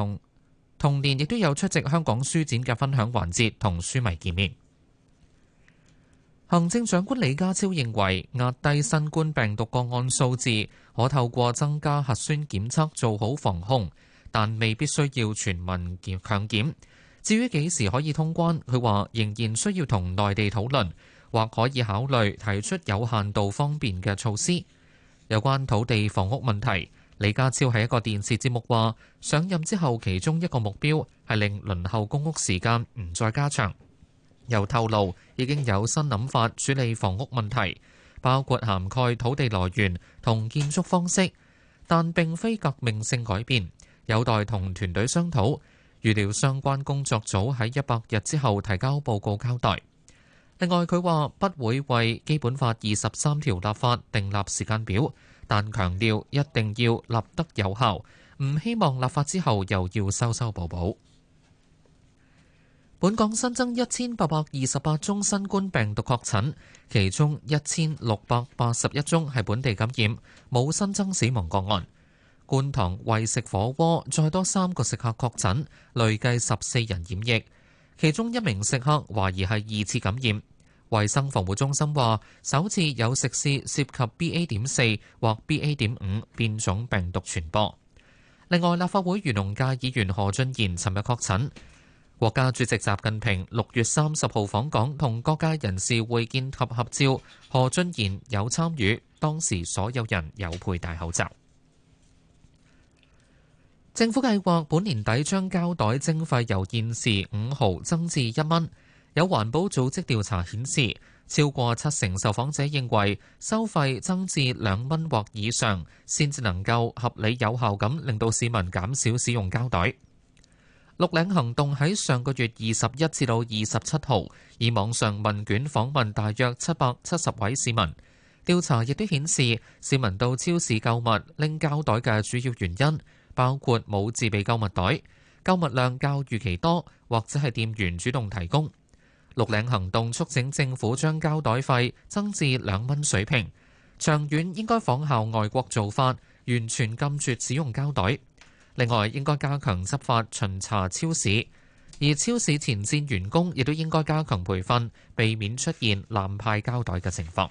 香港書展嘅分享環節同書迷見面。行政長官李家超認為，壓低新冠病毒個案數字可透過增加核酸檢測做好防控，但未必需要全民強檢。至於幾時可以通關，佢話仍然需要同內地討論，或可以考慮提出有限度方便嘅措施。有關土地房屋問題，李家超喺一個電視節目話，上任之後其中一個目標係令輪候公屋時間唔再加長。又透露已經有新諗法處理房屋問題，包括涵蓋土地來源同建築方式，但並非革命性改變，有待同團隊商討。預料相關工作組喺100日之後提交報告交代。另外，佢話不會為基本法23條立法訂立時間表，但強調一定要立得有效，唔希望立法之後又要修修補補。本港新增1828宗新冠病毒確診，其中1681宗係本地感染，冇新增死亡個案。觀塘為食火鍋再多3個食客確診，累計14人染疫，其中1名食客懷疑係2次感染。 衛生防護中心話，首次有食肆涉及 BA.4 或 BA.5 變種病毒傳播。另外，立法會漁農界議員何俊賢尋日確診。國家主席習近平6月30號訪港，同各界人士會見及合照。何俊賢有參與，當時所有人有佩戴口罩。政府計劃本年底將膠袋徵費由現時5毫增至1蚊。有環保組織調查顯示，超過70%受訪者認為收費增至2蚊或以上，先至能夠合理有效咁令到市民減少使用膠袋。綠領行動喺上個月21至到27號，以網上問卷訪問大約770位市民。調查亦都顯示，市民到超市購物拎膠袋嘅主要原因，包括冇自備購物袋、購物量較預期多，或者係店員主動提供。綠領行動促請政府將膠袋費增至2蚊水平，長遠應該仿效外國做法，完全禁絕使用膠袋。另外，應該加強執法巡查超市，而超市前線員工亦都應該加強培訓，避免出現濫派膠袋嘅情況。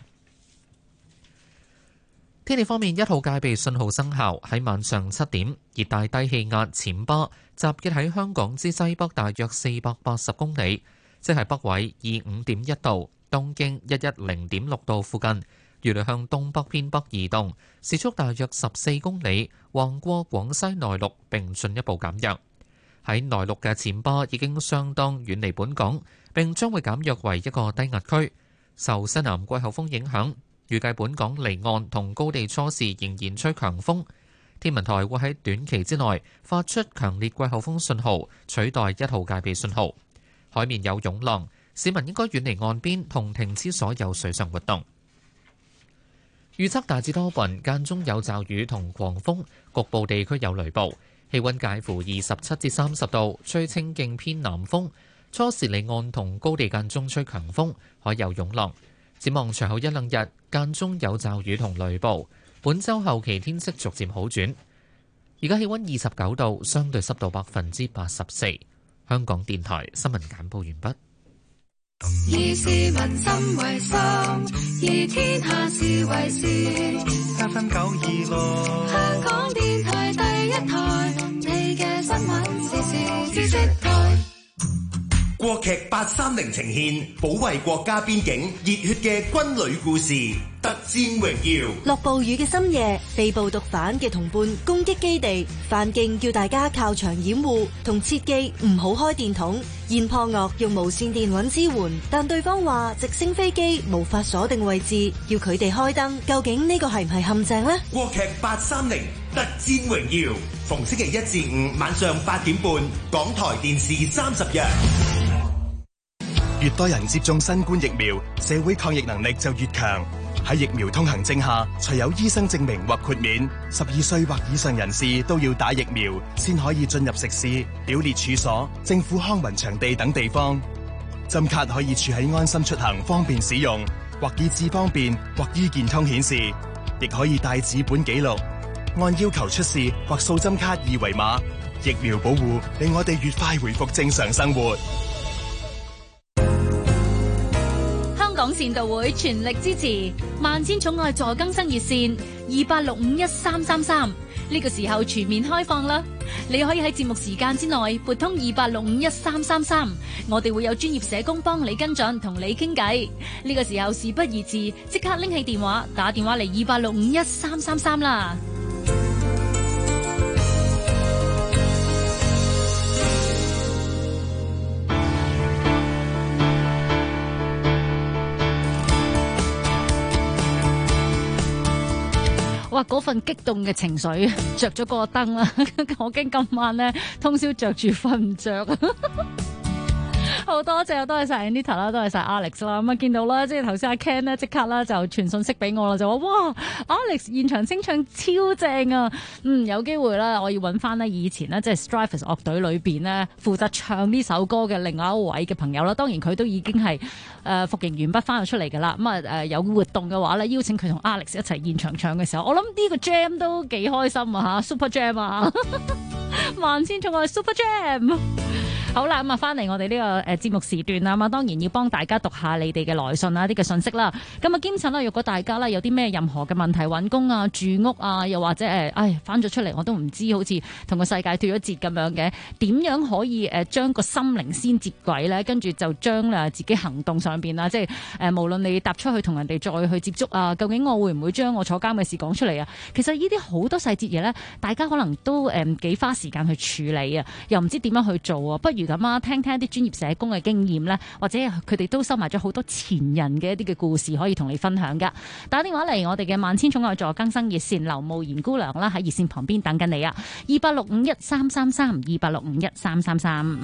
天氣方面，1號戒備信號生效，喺晚上7點，熱帶低氣壓暹芭集結喺香港之西北大約480公里，即係北緯25.1度、東經110.6度附近，預料向東北偏北移動，時速大約14公里，橫過廣西內陸並進一步減弱。喺內陸嘅暹芭已經相當遠離本港，並將會減弱為一個低壓區。受西南季候風影響，預計本港離岸同高地初時仍然吹強風。天文台會喺短期之內發出強烈季候風信號，取代1號戒備信號。海面有湧浪，市民應該遠離岸邊同停止所有水上活動。預測大致多雲，間中有驟雨同狂風，局部地區有雷暴。氣溫介乎27至30度，吹清勁偏南風。初時離岸同高地間中吹強風，海有湧浪。展望隨後一兩日，間中有驟雨同雷暴。本週後期天色逐漸好轉。而家氣溫29度，相對濕度84%。香港電台新聞簡報完畢。 以市民心為心，以天下事為事。FM926，香港電台第一台，你嘅新聞時事知識台。 國劇830呈現保衛國家邊境熱血嘅軍旅故事《特戰榮耀》。 落暴雨嘅深夜，被捕毒販嘅同伴攻擊基地，范敬叫大家靠牆掩護，同切記唔好開電筒。燕破岳用無線電搵支援，但對方話直升飛機無法鎖定位置，要佢哋開燈。究竟呢個係唔係陷阱呢？ 國劇830特戰榮耀，逢星期1至5晚上8點半，港台電視30日。 越多人接種新冠疫苗，社會抗疫能力就越強。喺疫苗通行證下，除有醫生證明或豁免，12歲或以上人士都要打疫苗，先可以進入食肆、表列處所、政府康文場地等地方。針卡可以儲喺安心出行，方便使用，或以智方便，或醫健通顯示，亦可以帶紙本記錄，按要求出示或掃針卡二維碼。疫苗保護令我哋越快回復正常生活。 香港善導會全力支持萬千寵愛助更生熱線28651333，呢個時候全面開放啦！你可以喺節目時間之內撥通28651333，我哋會有專業社工幫你跟進，同你傾偈。呢個時候事不宜遲，即刻拎起電話打電話嚟28651333啦！哇！嗰份激動嘅情緒，着咗個燈啦，我驚今晚咧通宵着住瞓唔着。好多謝晒 Anita 啦，多謝晒 Alex 啦。咁啊見到啦，即係頭先阿 Ken 咧即刻啦就傳信息俾我啦，就話哇 Alex 現場清唱超正啊！有機會啦，我要揾翻咧以前咧即係 Strivers 樂隊裏邊咧負責唱呢首歌嘅另外一位嘅朋友啦。當然佢都已經係服刑完畢翻咗出嚟噶啦。咁啊有活動嘅話咧，邀請佢同 Alex 一齊現場唱嘅時候，我諗呢個 Jam 都幾開心啊吓 Super Jam 啊！萬千寵愛 Super Jam。 好啦，咁啊，翻嚟我哋呢個節目時段啊嘛，當然要幫大家讀下你哋嘅來信啊，啲嘅信息啦。咁啊，兼趁啦，如果大家啦有啲咩任何嘅問題，揾工啊、住屋啊，又或者翻咗出嚟，我都唔知好似同個世界脫咗節咁樣嘅，點樣可以將個心靈先接軌咧？跟住就將自己行動上邊啊，即係無論你踏出去同人哋再去接觸啊，究竟我會唔會將我坐監嘅事講出嚟啊？其實呢啲好多細節嘢咧，大家可能都幾花時間去處理啊，又唔知點樣去做啊，不如咁啊，聽聽啲專業社工嘅經驗咧，或者佢哋都收埋咗好多前人嘅一啲嘅故事可以同你分享噶。打電話嚟我哋嘅萬千寵愛助更生熱線，劉慕賢姑娘啦喺熱線旁邊等緊你啊，28651333，28651333。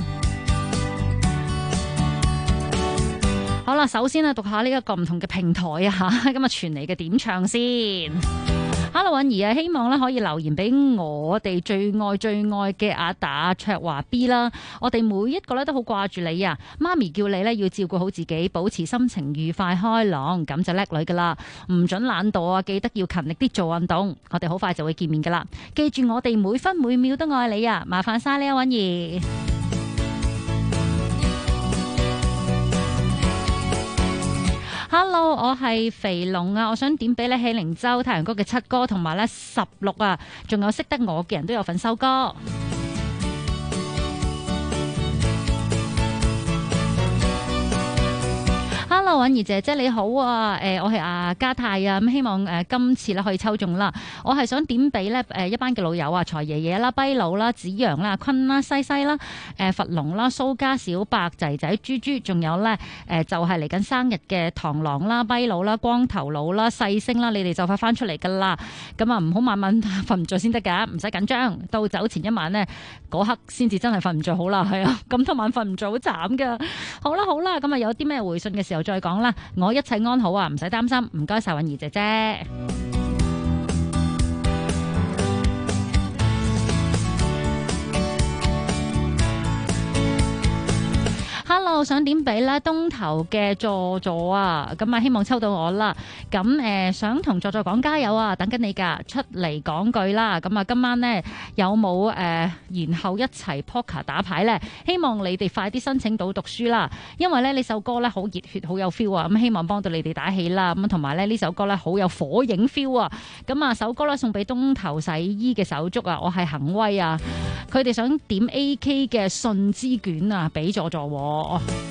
好啦，首先讀下呢一個唔同嘅平台啊吓，咁啊傳嚟嘅點唱先。Hello， 允兒啊，希望咧可以留言俾我哋最愛嘅阿達卓華 B 啦。我哋每一個咧都好掛住你啊！媽咪叫你咧要照顧好自己，保持心情愉快開朗，咁就叻女噶啦。唔准懶惰啊，記得要勤力啲做運動。我哋好快就會見面噶啦。記住我哋每分每秒都愛你啊！麻煩晒你啊，允兒。Hello， 我係肥龍啊！我想點俾咧喜靈洲太陽谷嘅7歌同埋咧16啊，仲有識得我嘅人都有份收歌。Hello， 允兒姐姐你好啊！我係阿嘉泰啊，咁希望今次咧可以抽中啦。我係想點俾咧一班嘅老友啊，財爺爺啦、跛佬啦、子陽啦、坤啦、西西啦、佛龍啦、蘇家小白仔仔、豬豬，仲有咧就係嚟緊生日嘅螳螂啦、跛佬啦、光頭佬啦、細星啦，你哋就快翻出嚟噶啦。咁啊唔好晚晚瞓唔着先得噶，唔使緊張。到走前一晚呢，嗰刻先至真係瞓唔着好啦，係啊，咁多晚瞓唔着好慘噶。好啦，咁啊有啲咩回信嘅時候再講啦，我一切安好啊，唔使擔心，唔該晒允兒姐姐。Hello， 想點俾咧東頭嘅助助啊，咁啊希望抽到我啦。咁想同助助講加油啊，等緊你噶，出嚟講句啦。咁啊今晚呢，有冇然後一齊 poker 打牌呢？希望你哋快啲申請到讀書啦，因為咧呢首歌咧好熱血，好有 feel 啊。咁希望幫到你哋打氣啦。咁同埋咧呢首歌咧好有火影 feel 啊。咁啊首歌咧送俾東頭洗衣嘅手足啊，我係恒威啊。佢哋想點 AK 嘅信之卷啊，俾助助喎。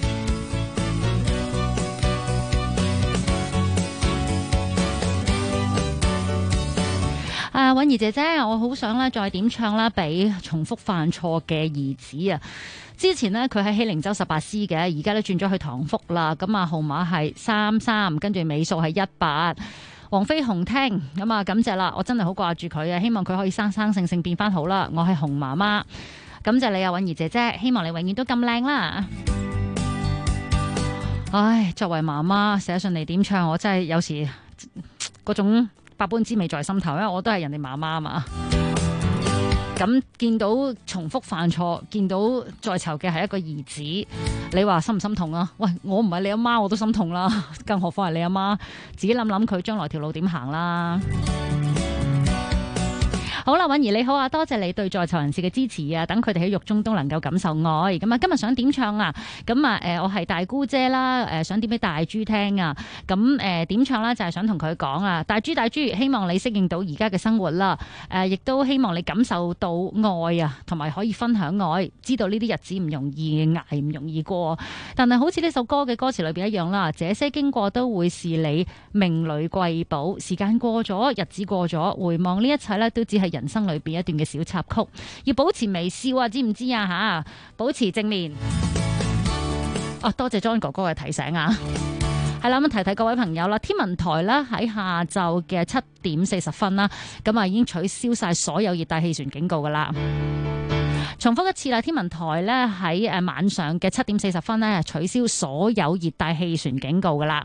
允兒姐姐，我好想咧再點唱啦，俾重複犯錯嘅兒子啊！之前呢，佢喺喜靈洲18C 嘅，而家咧轉咗去塘福啦。咁啊號碼係33，跟住尾數係18。黃飛鴻聽咁啊，感謝啦！我真係好掛住佢啊，希望佢可以生生性性變翻好啦。我係熊媽媽，感謝你啊，允兒姐姐，希望你永遠都咁靚啦。唉，作為媽媽寫信嚟點唱，我真係有時嗰種百般滋味在心頭，因為我都係人哋媽媽嘛。咁見到重複犯錯，見到在囚嘅係一個兒子，你話心唔心痛啊？喂，我唔係你阿媽，我都心痛啦，更何況係你阿媽，自己諗諗佢將來條路點行啦。好啦，允兒你好啊，多謝你對在囚人士嘅支持啊，等佢哋喺獄中都能夠感受愛。咁啊，今日想點唱啊？咁啊，我係大姑姐啦，想點俾大豬聽啊？咁點唱啦，就係想同佢講啊，大豬，希望你適應到而家嘅生活啦，亦都希望你感受到愛啊，同埋可以分享愛，知道呢啲日子唔容易捱，唔容易過。但係好似呢首歌嘅歌詞裏邊一樣啦，這些經過都會是你命裏貴寶。時間過咗，日子過咗，回望呢一切咧，都只係人生裏邊一段嘅小插曲，要保持微笑啊，知唔知啊吓？保持正面。多謝 John 哥哥嘅提醒啊！係啦，咁提提各位朋友啦，天文台啦喺下晝嘅7點40分啦，咁啊已經取消晒所有熱帶氣旋警告噶啦。重複一次啦，天文台咧喺晚上嘅7點40分咧取消所有熱帶氣旋警告噶啦。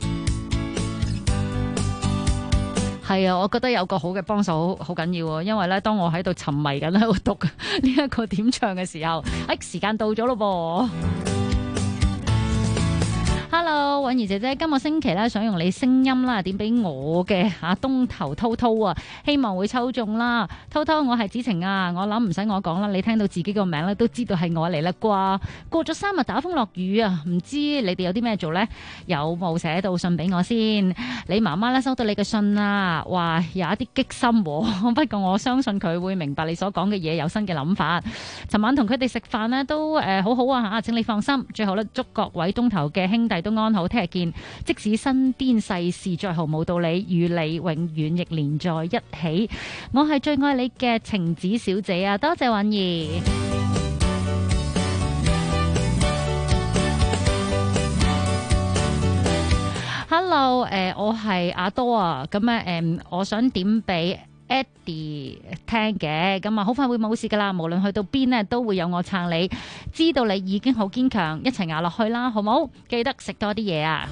係啊，我覺得有個好嘅幫手好緊要喎，因為咧當我喺度沉迷緊喺度讀呢一個點唱嘅時候，時間到咗咯噃。 Hello， 允兒姐姐，今個星期咧想用你聲音啦，點俾我嘅東頭滔滔啊，希望會抽中啦。滔滔，我係子晴啊，我諗唔使我講啦，你聽到自己個名咧都知道係我嚟啦啩。過咗3日打風落雨啊，唔知你哋有啲咩做呢？有冇寫到信俾我先？你媽媽咧收到你嘅信啊，話有一啲激心喎，不過我相信佢會明白你所講嘅嘢，有新嘅諗法。尋晚同佢哋食飯呢都好好啊嚇，請你放心。最後咧祝各位東頭嘅兄弟都安好，聽日見。即使身邊世事再毫無道理，與你永遠亦連在一起。我係最愛你嘅晴子小姐啊，多謝允兒。Hello， 我係阿多啊，咁我想點俾 Eddie 聽嘅，咁啊好快會冇事噶啦，無論去到邊呢，都會有我撐你，知道你已經好堅強，一齊咬落去啦，好冇？記得食多啲嘢啊！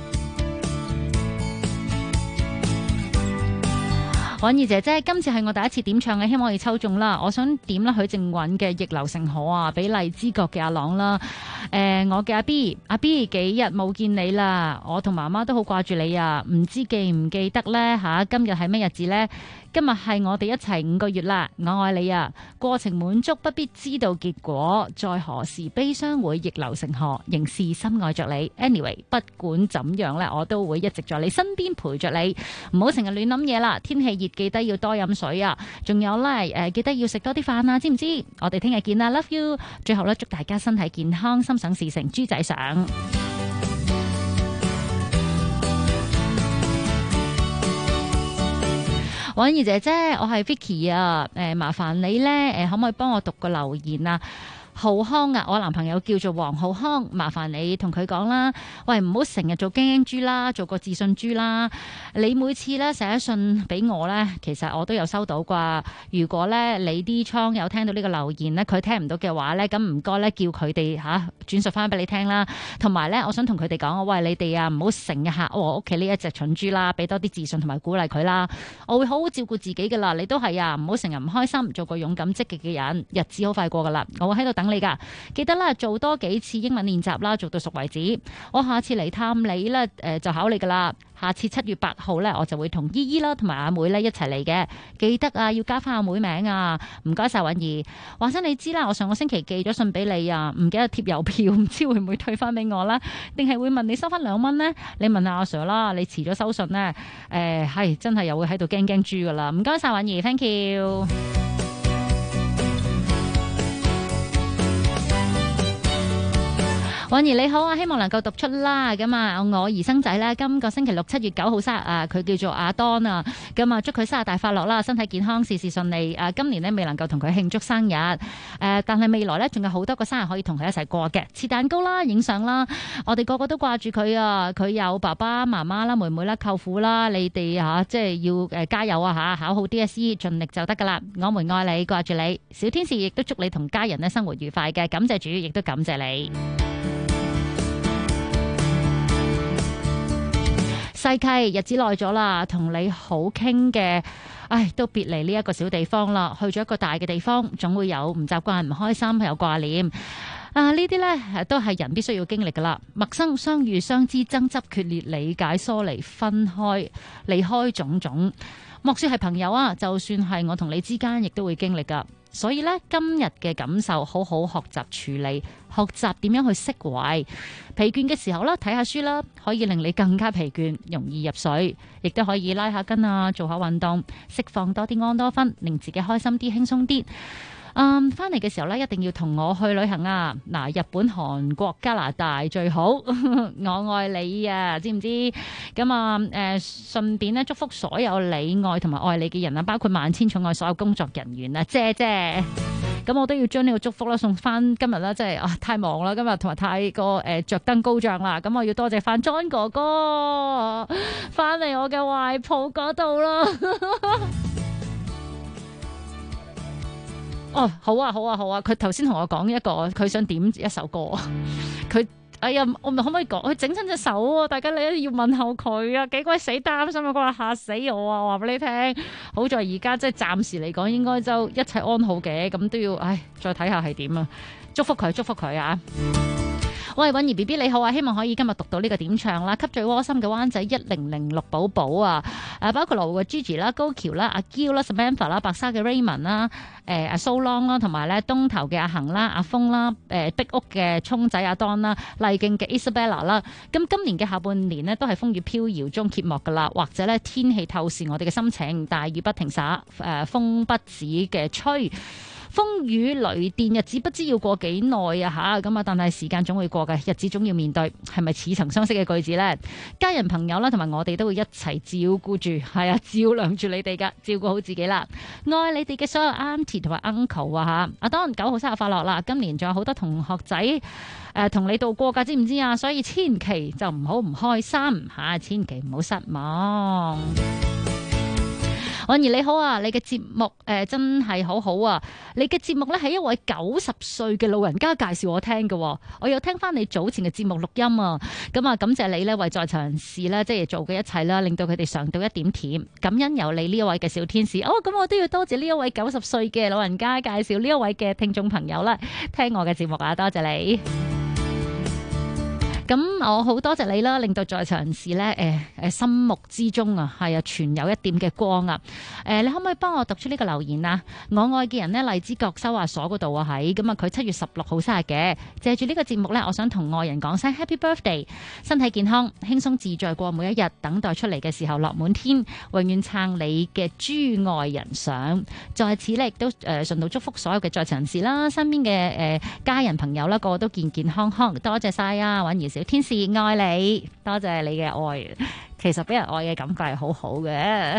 允兒姐姐，今次係我第一次點唱嘅，希望可以抽中啦。我想點啦許靖韻嘅《逆流成河》啊，俾荔枝角嘅阿朗啦。我嘅阿 B 幾日冇見你啦，我同媽媽都好掛住你啊，唔知記唔記得呢？今日係咩日子呢？今日係我哋一齊5個月啦，我愛你啊！過程滿足不必知道結果，在何時悲傷會逆流成河，仍是深愛着你。Anyway， 不管怎樣呢，我都會一直在你身邊陪着你，唔好成日亂諗嘢啦。天氣熱，記得要多飲水啊！仲有呢，記得要食多啲飯啊，知唔知？我哋聽日見啦 ，Love you！ 最後呢，祝大家身體健康，心想事成，豬仔上。允兒姐姐，我係 Vicky 啊，麻煩你呢，可唔可以幫我讀個留言啊？浩康啊，我男朋友叫做黃浩康，麻煩你同佢講啦。喂，唔好成日做驚驚豬啦，做個自信豬啦。你每次咧寫信俾我咧，其實我都有收到啩。如果咧你啲倉有聽到呢個留言咧，佢聽唔到嘅話咧，咁唔該咧叫佢哋轉述翻俾你聽啦。同埋咧，我想同佢哋講，喂，你哋啊唔好成日嚇我屋企呢一隻蠢豬啦，俾多啲自信同埋鼓勵佢啦。我會好好照顧自己噶啦，你都係啊，唔好成日唔開心，做個勇敢積極嘅人，日子好快過噶啦。我會喺度等你噶，記得啦，做多幾次英文練習啦，做到熟為止。我下次嚟探你咧，就考你噶啦。下次7月8號咧，我就會同姨姨啦同埋阿妹咧一齊嚟嘅。記得啊，要加翻阿妹名啊。唔該晒允兒。話聲你知啦，我上個星期寄咗信俾你啊，唔記得貼郵票，唔知會唔會退翻俾我啦？定係會問你收翻2蚊呢？你問下阿 Sir 啦，你遲咗收信呢？係真係又會喺度驚驚豬噶啦。唔該晒允兒 ，thank you。允兒你好啊，希望能夠讀出啦。咁啊，我兒生仔咧，今個星期6 7月9號生日啊，佢叫做阿當啊。咁啊，祝佢生日大快樂啦，身體健康，事事順利。今年呢未能夠同佢慶祝生日，但係未來呢仲有好多個生日可以同佢一齊過嘅，切蛋糕啦，影相啦。我哋個個都掛住佢啊，佢有爸爸媽媽啦、妹妹啦、舅父啦，你哋即係要加油啊考好 DSE， 盡力就得噶啦。我們愛你，掛住你，小天使亦都祝你同家人呢生活愉快嘅，感謝主，亦都感謝你。細契日子耐咗啦，同你好傾嘅，都別離呢一個小地方啦，去咗一個大嘅地方，總會有唔習慣、唔開心，有掛念。呢啲呢都係人必須要經歷噶啦。陌生、相遇、相知、爭執、決裂、理解、疏離、分開、離開，種種。莫說係朋友啊，就算係我同你之間，亦都會經歷噶。所以呢，今日嘅感受，好好學習處理，學習點樣去釋懷。疲倦嘅時候啦，睇下書啦，可以令你更加疲倦，容易入睡，亦都可以拉下筋啊，做下運動，釋放多啲安多酚，令自己開心啲、輕鬆啲。翻嚟嘅時候咧，一定要同我去旅行啊！嗱，日本、韓國、加拿大最好，我愛你啊，知唔知？咁啊，順便咧祝福所有你愛同埋愛你嘅人啊，包括萬千寵愛所有工作人員啊，姐姐。咁我都要將呢個祝福啦送翻今日啦，即係太忙啦，今日同埋太過着燈高漲啦，咁我要多謝翻 John 哥哥翻嚟我嘅懷抱嗰度啦。哦，好啊，佢頭先同我講一個，佢想點一首歌，佢我咪可唔可以講？佢整親隻手啊！大家你都要問候佢啊，幾鬼死擔心啊！佢話嚇死我啊！我話俾你聽，好在而家即係暫時嚟講，應該就一切安好嘅，咁都要再睇下係點啊！祝福佢啊！ 喂，允兒 B B 你好啊，希望可以今日讀到呢個點唱啦，給最窩心嘅灣仔1006寶寶啊，包括羅湖嘅 Gigi 啦、高橋啦、阿嬌啦、Samantha 啦、白沙嘅 Raymond 啦、阿蘇朗啦，同埋咧東頭嘅阿恒啦、阿峰啦、壁屋嘅聰仔阿 Don 啦、麗徑嘅 Isabella 啦。咁今年嘅下半年呢，都係風雨飄搖中揭幕噶啦，或者咧天氣透視我哋嘅心情，大雨不停灑，風不止嘅吹。風雨雷電，日子不知要過幾耐啊吓，咁啊！但係時間總會過嘅，日子總要面對，係咪似曾相識嘅句子呢？家人朋友啦，同埋我哋都會一齊照顧住，係啊，照亮住你哋噶，照顧好自己啦。愛你哋嘅所有 auntie 同埋 uncle 啊吓！阿當9號生日快樂啦！今年仲有好多同學仔同你度過噶，知唔知啊？所以千祈就唔好唔開心吓，千祈唔好失望。允兒你好啊，你嘅節目真係好好啊！你嘅節目咧係一位90歲嘅老人家介紹我聽嘅，我又聽翻你早前嘅節目錄音啊！咁啊，感謝你咧為在場人士咧即係做嘅一切啦，令到佢哋嘗到一點甜。感恩有你呢一位嘅小天使，咁我都要多謝呢一位90歲嘅老人家介紹呢一位嘅聽眾朋友啦，聽我嘅節目啊，多謝你。咁我好多謝你啦，令到在場人士咧心目之中啊係存有一點嘅光啊！你可唔可以幫我讀出呢個留言啊？我愛嘅人呢，荔枝角收押所嗰度啊，喺咁啊，佢7月16號生日嘅，借住呢個節目呢，我想同愛人講聲 Happy Birthday， 身體健康，輕鬆自在過每一日，等待出嚟嘅時候樂滿天，永遠撐你嘅朱愛人上。在此呢，亦都順道祝福所有嘅在場人士啦，身邊嘅家人朋友啦，個個都健健康康。多謝晒啊，允兒小天使愛你，多謝你嘅愛，其實俾人愛嘅感覺係好好嘅。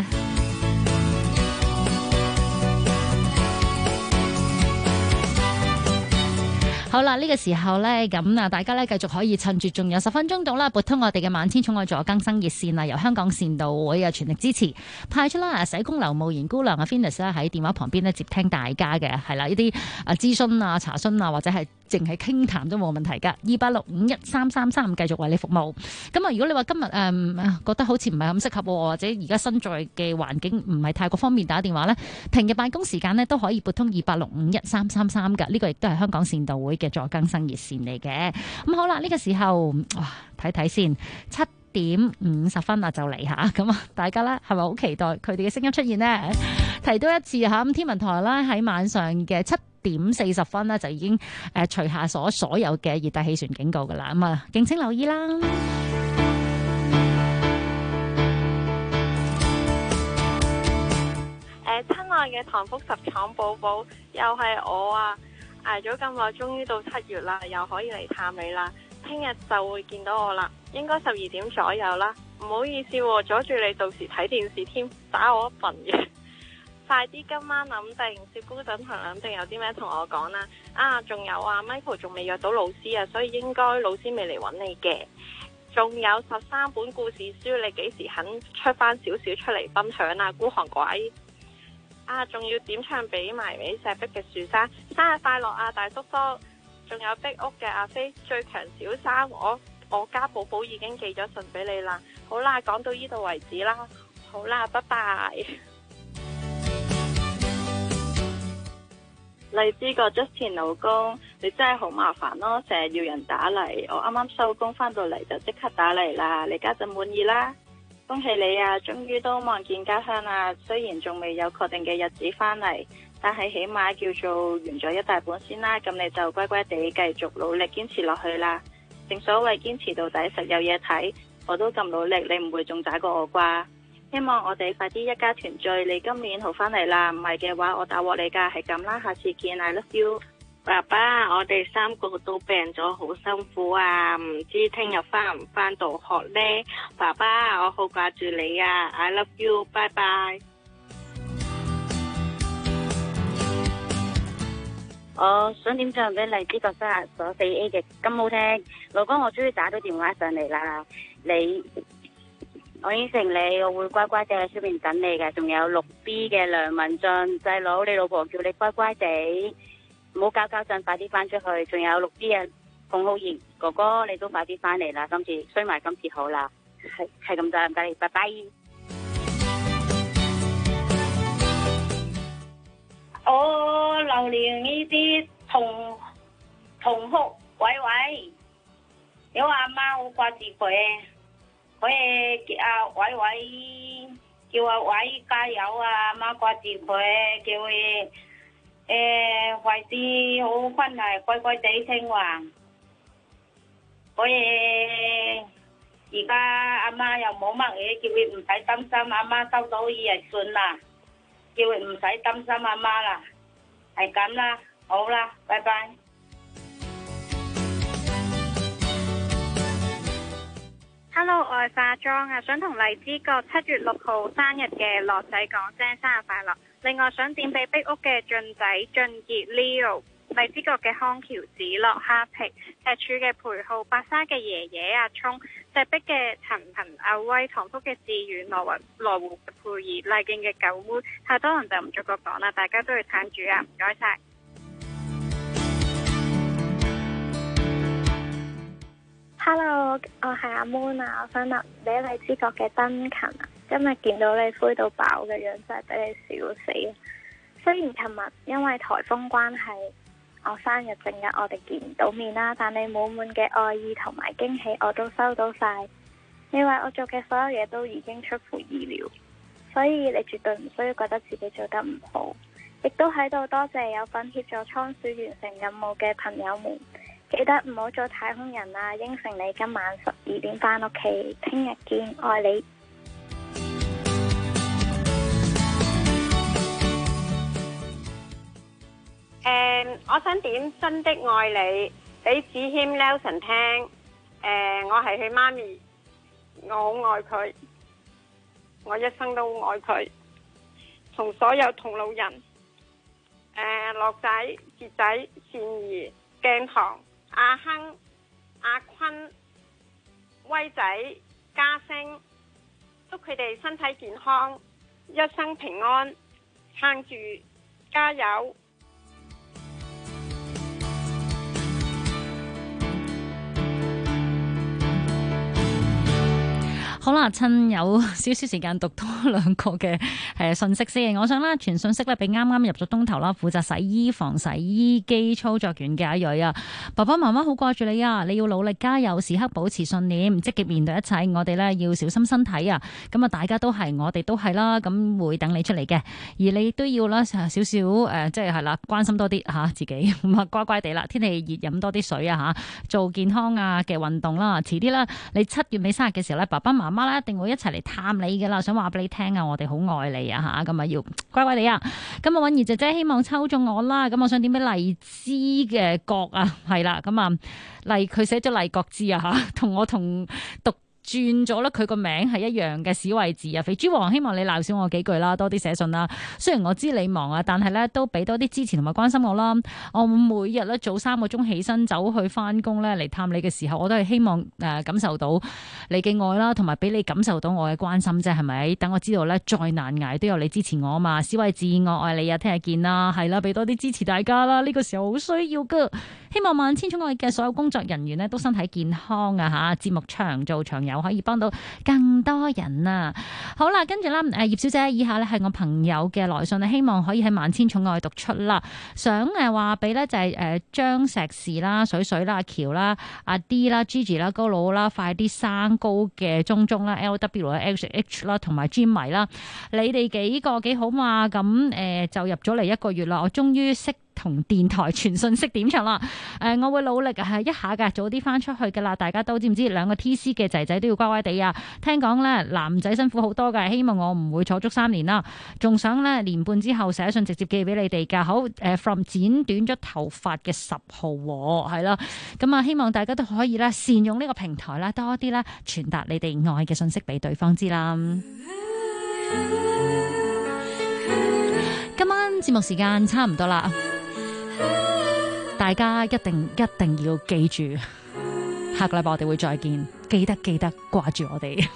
好啦，呢個時候呢，咁啊，大家呢繼續可以趁住仲有10分鐘到啦，撥通我哋嘅萬千寵愛助更生熱線啊，由香港善導會啊全力支持派出啦，社工劉慕賢姑娘啊 Venus 啦喺電話旁邊呢接聽大家嘅，係啦，呢啲諮詢啊、查詢啊或者係淨係傾談都冇問題噶，28651333繼續為你服務。咁啊，如果你話今日覺得好似唔係咁適合，或者而家身在嘅環境唔係太過方便打電話呢，平日辦公時間呢都可以撥通28651333噶，呢個亦都係香港善導會嘅助更生熱線嚟嘅。咁好啦，呢個時候睇睇先，7點50分啊就嚟吓，咁啊大家咧係咪好期待佢哋嘅聲音出現呢？提多一次吓，咁天文台啦喺晚上嘅7點40分呢就已經除下所有嘅熱帶氣旋警告噶啦，咁啊敬請留意啦。 親愛嘅唐福十廠寶寶，又係我啊！挨咗咁耐，終於到7月啦，又可以嚟探你啦。聽日就會見到我啦，應該12點左右啦。唔好意思喎，阻住你到時睇電視添，打我一份嘅。快啲今晚諗定，薛高等同諗定有啲咩同我講啦。仲有啊 ，Michael 仲未約到老師啊，所以應該老師未嚟揾你嘅。仲有13本故事書，你幾時肯出翻少少出嚟分享啊？孤寒鬼。仲要點唱俾埋俾石壁嘅樹生，生日快樂啊大叔叔！仲有壁屋嘅阿飛，最強小三，我家寶寶已經寄咗信俾你啦。好啦，講到呢度為止啦。好啦，拜拜。荔枝角 Justin 老公，你真係好麻煩咯，成日要人打嚟，我啱啱收工翻到嚟就即刻打嚟啦。你家陣滿意啦？恭喜你啊，終於都望見家鄉啦！雖然仲未有確定嘅日子返嚟，但係起碼叫做完咗一大半先啦。咁你就乖乖地繼續努力堅持落去啦。正所謂堅持到底實有嘢睇，我都咁努力，你唔會仲渣過我啩？希望我哋快啲一家團聚，你今年好返嚟啦。唔係嘅話，我打鑊你㗎，係咁啦。下次見 ，I love you。爸爸，我哋3個都病咗，好辛苦啊！唔知聽日返唔返到學呢？爸爸，我好掛住你啊 ！I love you， 拜拜。 我想點唱俾荔枝角生日所 4A 嘅咁好聽，老公我終於打到電話上嚟啦！我應承你，我會乖乖地喺出面等你嘅。仲有6B 嘅梁文俊細佬，你老婆叫你乖乖地。唔好搞震，快啲翻出去。仲有6啲啊，馮浩然哥哥，你都快啲翻嚟啦！今次衰埋今次好啦，係咁多，唔該你，拜拜。 我流連呢啲同哭喂喂， 因為阿媽好掛住佢，可以叫阿偉偉，叫阿偉加油啊！阿媽掛住佢，叫佢費事好困難，乖乖地聽話。可以而家阿媽又冇乜嘢，叫佢唔使擔心。阿媽收到依日信啦，叫佢唔使擔心阿媽啦，係咁啦，好啦，拜拜。 Hello， 我係化妝啊，想同荔枝角7月6號生日嘅樂仔講聲生日快樂。另外想點俾壁屋嘅俊仔俊傑 Leo， 荔枝角嘅康橋子樂蝦皮，赤柱嘅培浩，白沙嘅爺爺阿聰，石壁嘅陳鵬阿威，塘福嘅志遠，羅湖嘅佩兒，麗徑嘅九妹，太多人就唔逐個講啦，大家都要撐住啊，唔該晒。 Hello， 我係阿 Moon 啊，我想俾荔枝角嘅登勤啊，今日見到你灰到飽嘅樣，真係俾你笑死啊！雖然琴日因為颱風關係，我生日正日我哋見唔到面啦，但你滿滿嘅愛意同埋驚喜我都收到晒。你為我做嘅所有嘢都已經出乎意料，所以你絕對唔需要覺得自己做得唔好，亦都喺度多謝有份協助倉鼠完成任務嘅朋友們。記得唔好做太空人啊！應承你今晚12點返屋企，聽日見，愛你。 我想點真的愛你俾子謙 Nelson 聽。我係佢媽咪，我好愛佢，我一生都愛佢，同所有同路人，樂仔、傑仔、善兒、鏡堂、阿亨、阿坤、威仔、嘉星，祝佢哋身體健康，一生平安，撐住，加油！ 好啦，趁有少少時間讀多兩個嘅信息先。我想啦，傳信息咧俾啱啱入咗東頭啦，負責洗衣房洗衣機操作員嘅阿蕊啊，爸爸媽媽好掛住你啊！你要努力加油，時刻保持信念，積極面對一切。我哋咧要小心身體啊！咁啊，大家都係，我哋都係啦。咁會等你出嚟嘅，而你都要啦少少即係啦，關心多啲嚇自己，咁啊乖乖地啦。天氣熱，飲多啲水啊嚇，做健康啊嘅運動啦。遲啲啦，你7月尾生日嘅時候咧，爸爸媽媽一定會一齊嚟探你噶啦，想話俾你聽啊，我哋好愛你啊吓，咁啊要乖乖地啊。咁啊，允兒姐姐希望抽中我啦，咁我想點俾荔枝嘅角啊，係啦，咁啊佢寫咗荔角枝啊吓，同我讀轉咗啦，佢個名係一樣嘅史慧智啊，肥豬王希望你鬧少我幾句啦，多啲寫信啦。雖然我知你忙啊，但係咧都俾多啲支持同埋關心我啦。我每日咧早3個鐘起身走去翻工咧嚟探你嘅時候，我都係希望感受到你嘅愛啦，同埋俾你感受到我嘅關心啫，係咪？等我知道咧再難捱都有你支持我啊嘛。史慧智，我愛你啊，聽日見啦，係啦，俾多啲支持大家啦，呢個時候好需要噶。希望萬千寵愛嘅所有工作人員呢都身體健康啊吓，節目長做長有，可以幫到更多人啊！好啦，跟住啦，葉小姐，以下呢係我朋友嘅來信，希望可以喺萬千寵愛讀出啦。想話俾呢就係張石士啦、水水啦、阿喬啦、阿 D 啦、Gigi 啦、高佬啦、快啲生高嘅中中啦、LW 啦、H 啦同埋 Jimmy 啦，你哋幾個幾好嘛？咁就入咗嚟1個月啦，我終於識同電台傳信息點唱啦！我會努力係一下㗎，早啲翻出去㗎啦！大家都知唔知2個 TC 嘅仔仔都要乖乖地啊！聽講咧男仔辛苦好多㗎，希望我唔會坐足3年啦，仲想咧年半之後寫信直接寄俾你哋㗎。好，from 剪短咗頭髮嘅10號係啦，咁啊希望大家都可以咧善用呢個平台啦，多啲咧傳達你哋愛嘅信息俾對方知啦。今晚節目時間差唔多啦。大家一定要記住，下個禮拜我哋會再見，記得掛住我哋，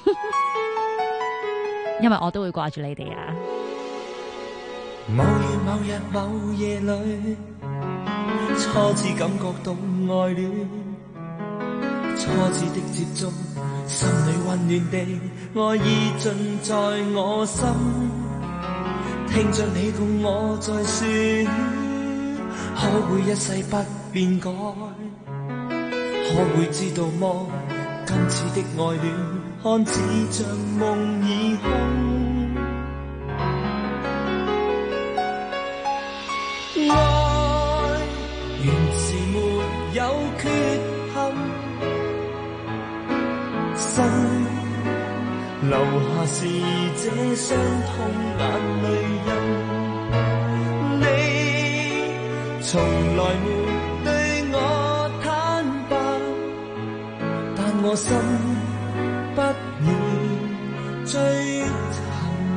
因為我都會掛住你哋啊！ 某月某日某夜裏，初次感覺到愛戀，初次的接觸，心裏溫暖的愛意盡在我心，聽着你共我在說，可會一世不變改？ 可會知道麼？今次的愛戀看似像夢已空。愛原是沒有缺陷，心留下是這傷痛眼淚印。你從來沒對我坦白，但我心不願追尋。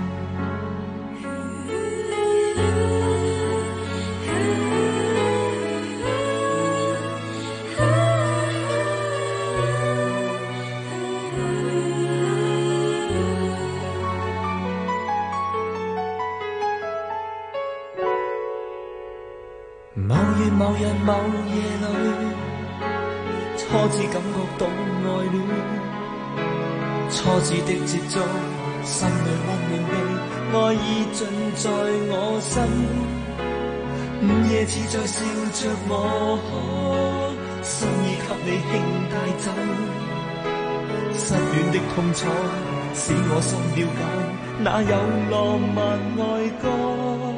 某日某夜裏，初次感覺到愛戀，初次的接觸，心裏溫暖的愛意盡在我心。午夜似在笑着我，心已給你輕帶走。失戀的痛楚，使我心了解，哪有浪漫愛歌。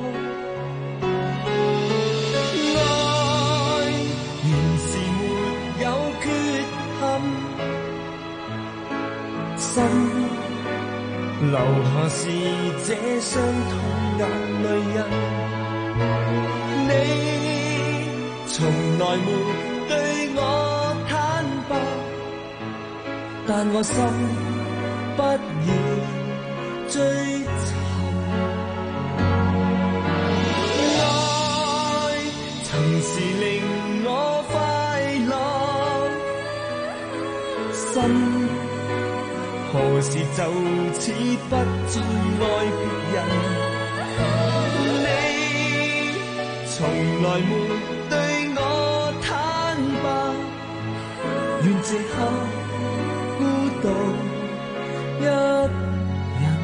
心留下是這傷痛眼淚印。你從來沒對我坦白，但我心不願追尋。愛曾是令我快樂，心何時就此不再愛別人？你從來沒對我坦白，願這刻孤獨一人。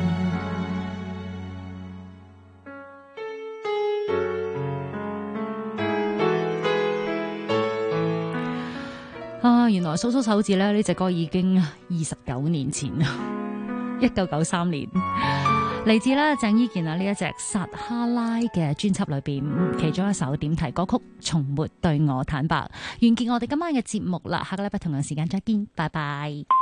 原來數數手指呢隻歌已經29年前，1993年嚟自啦鄭伊健啊呢一隻撒哈拉嘅專輯裏邊，其中一首點題歌曲《從沒對我坦白》。完結我哋今晚嘅節目啦，下個禮拜同樣時間再見，拜拜。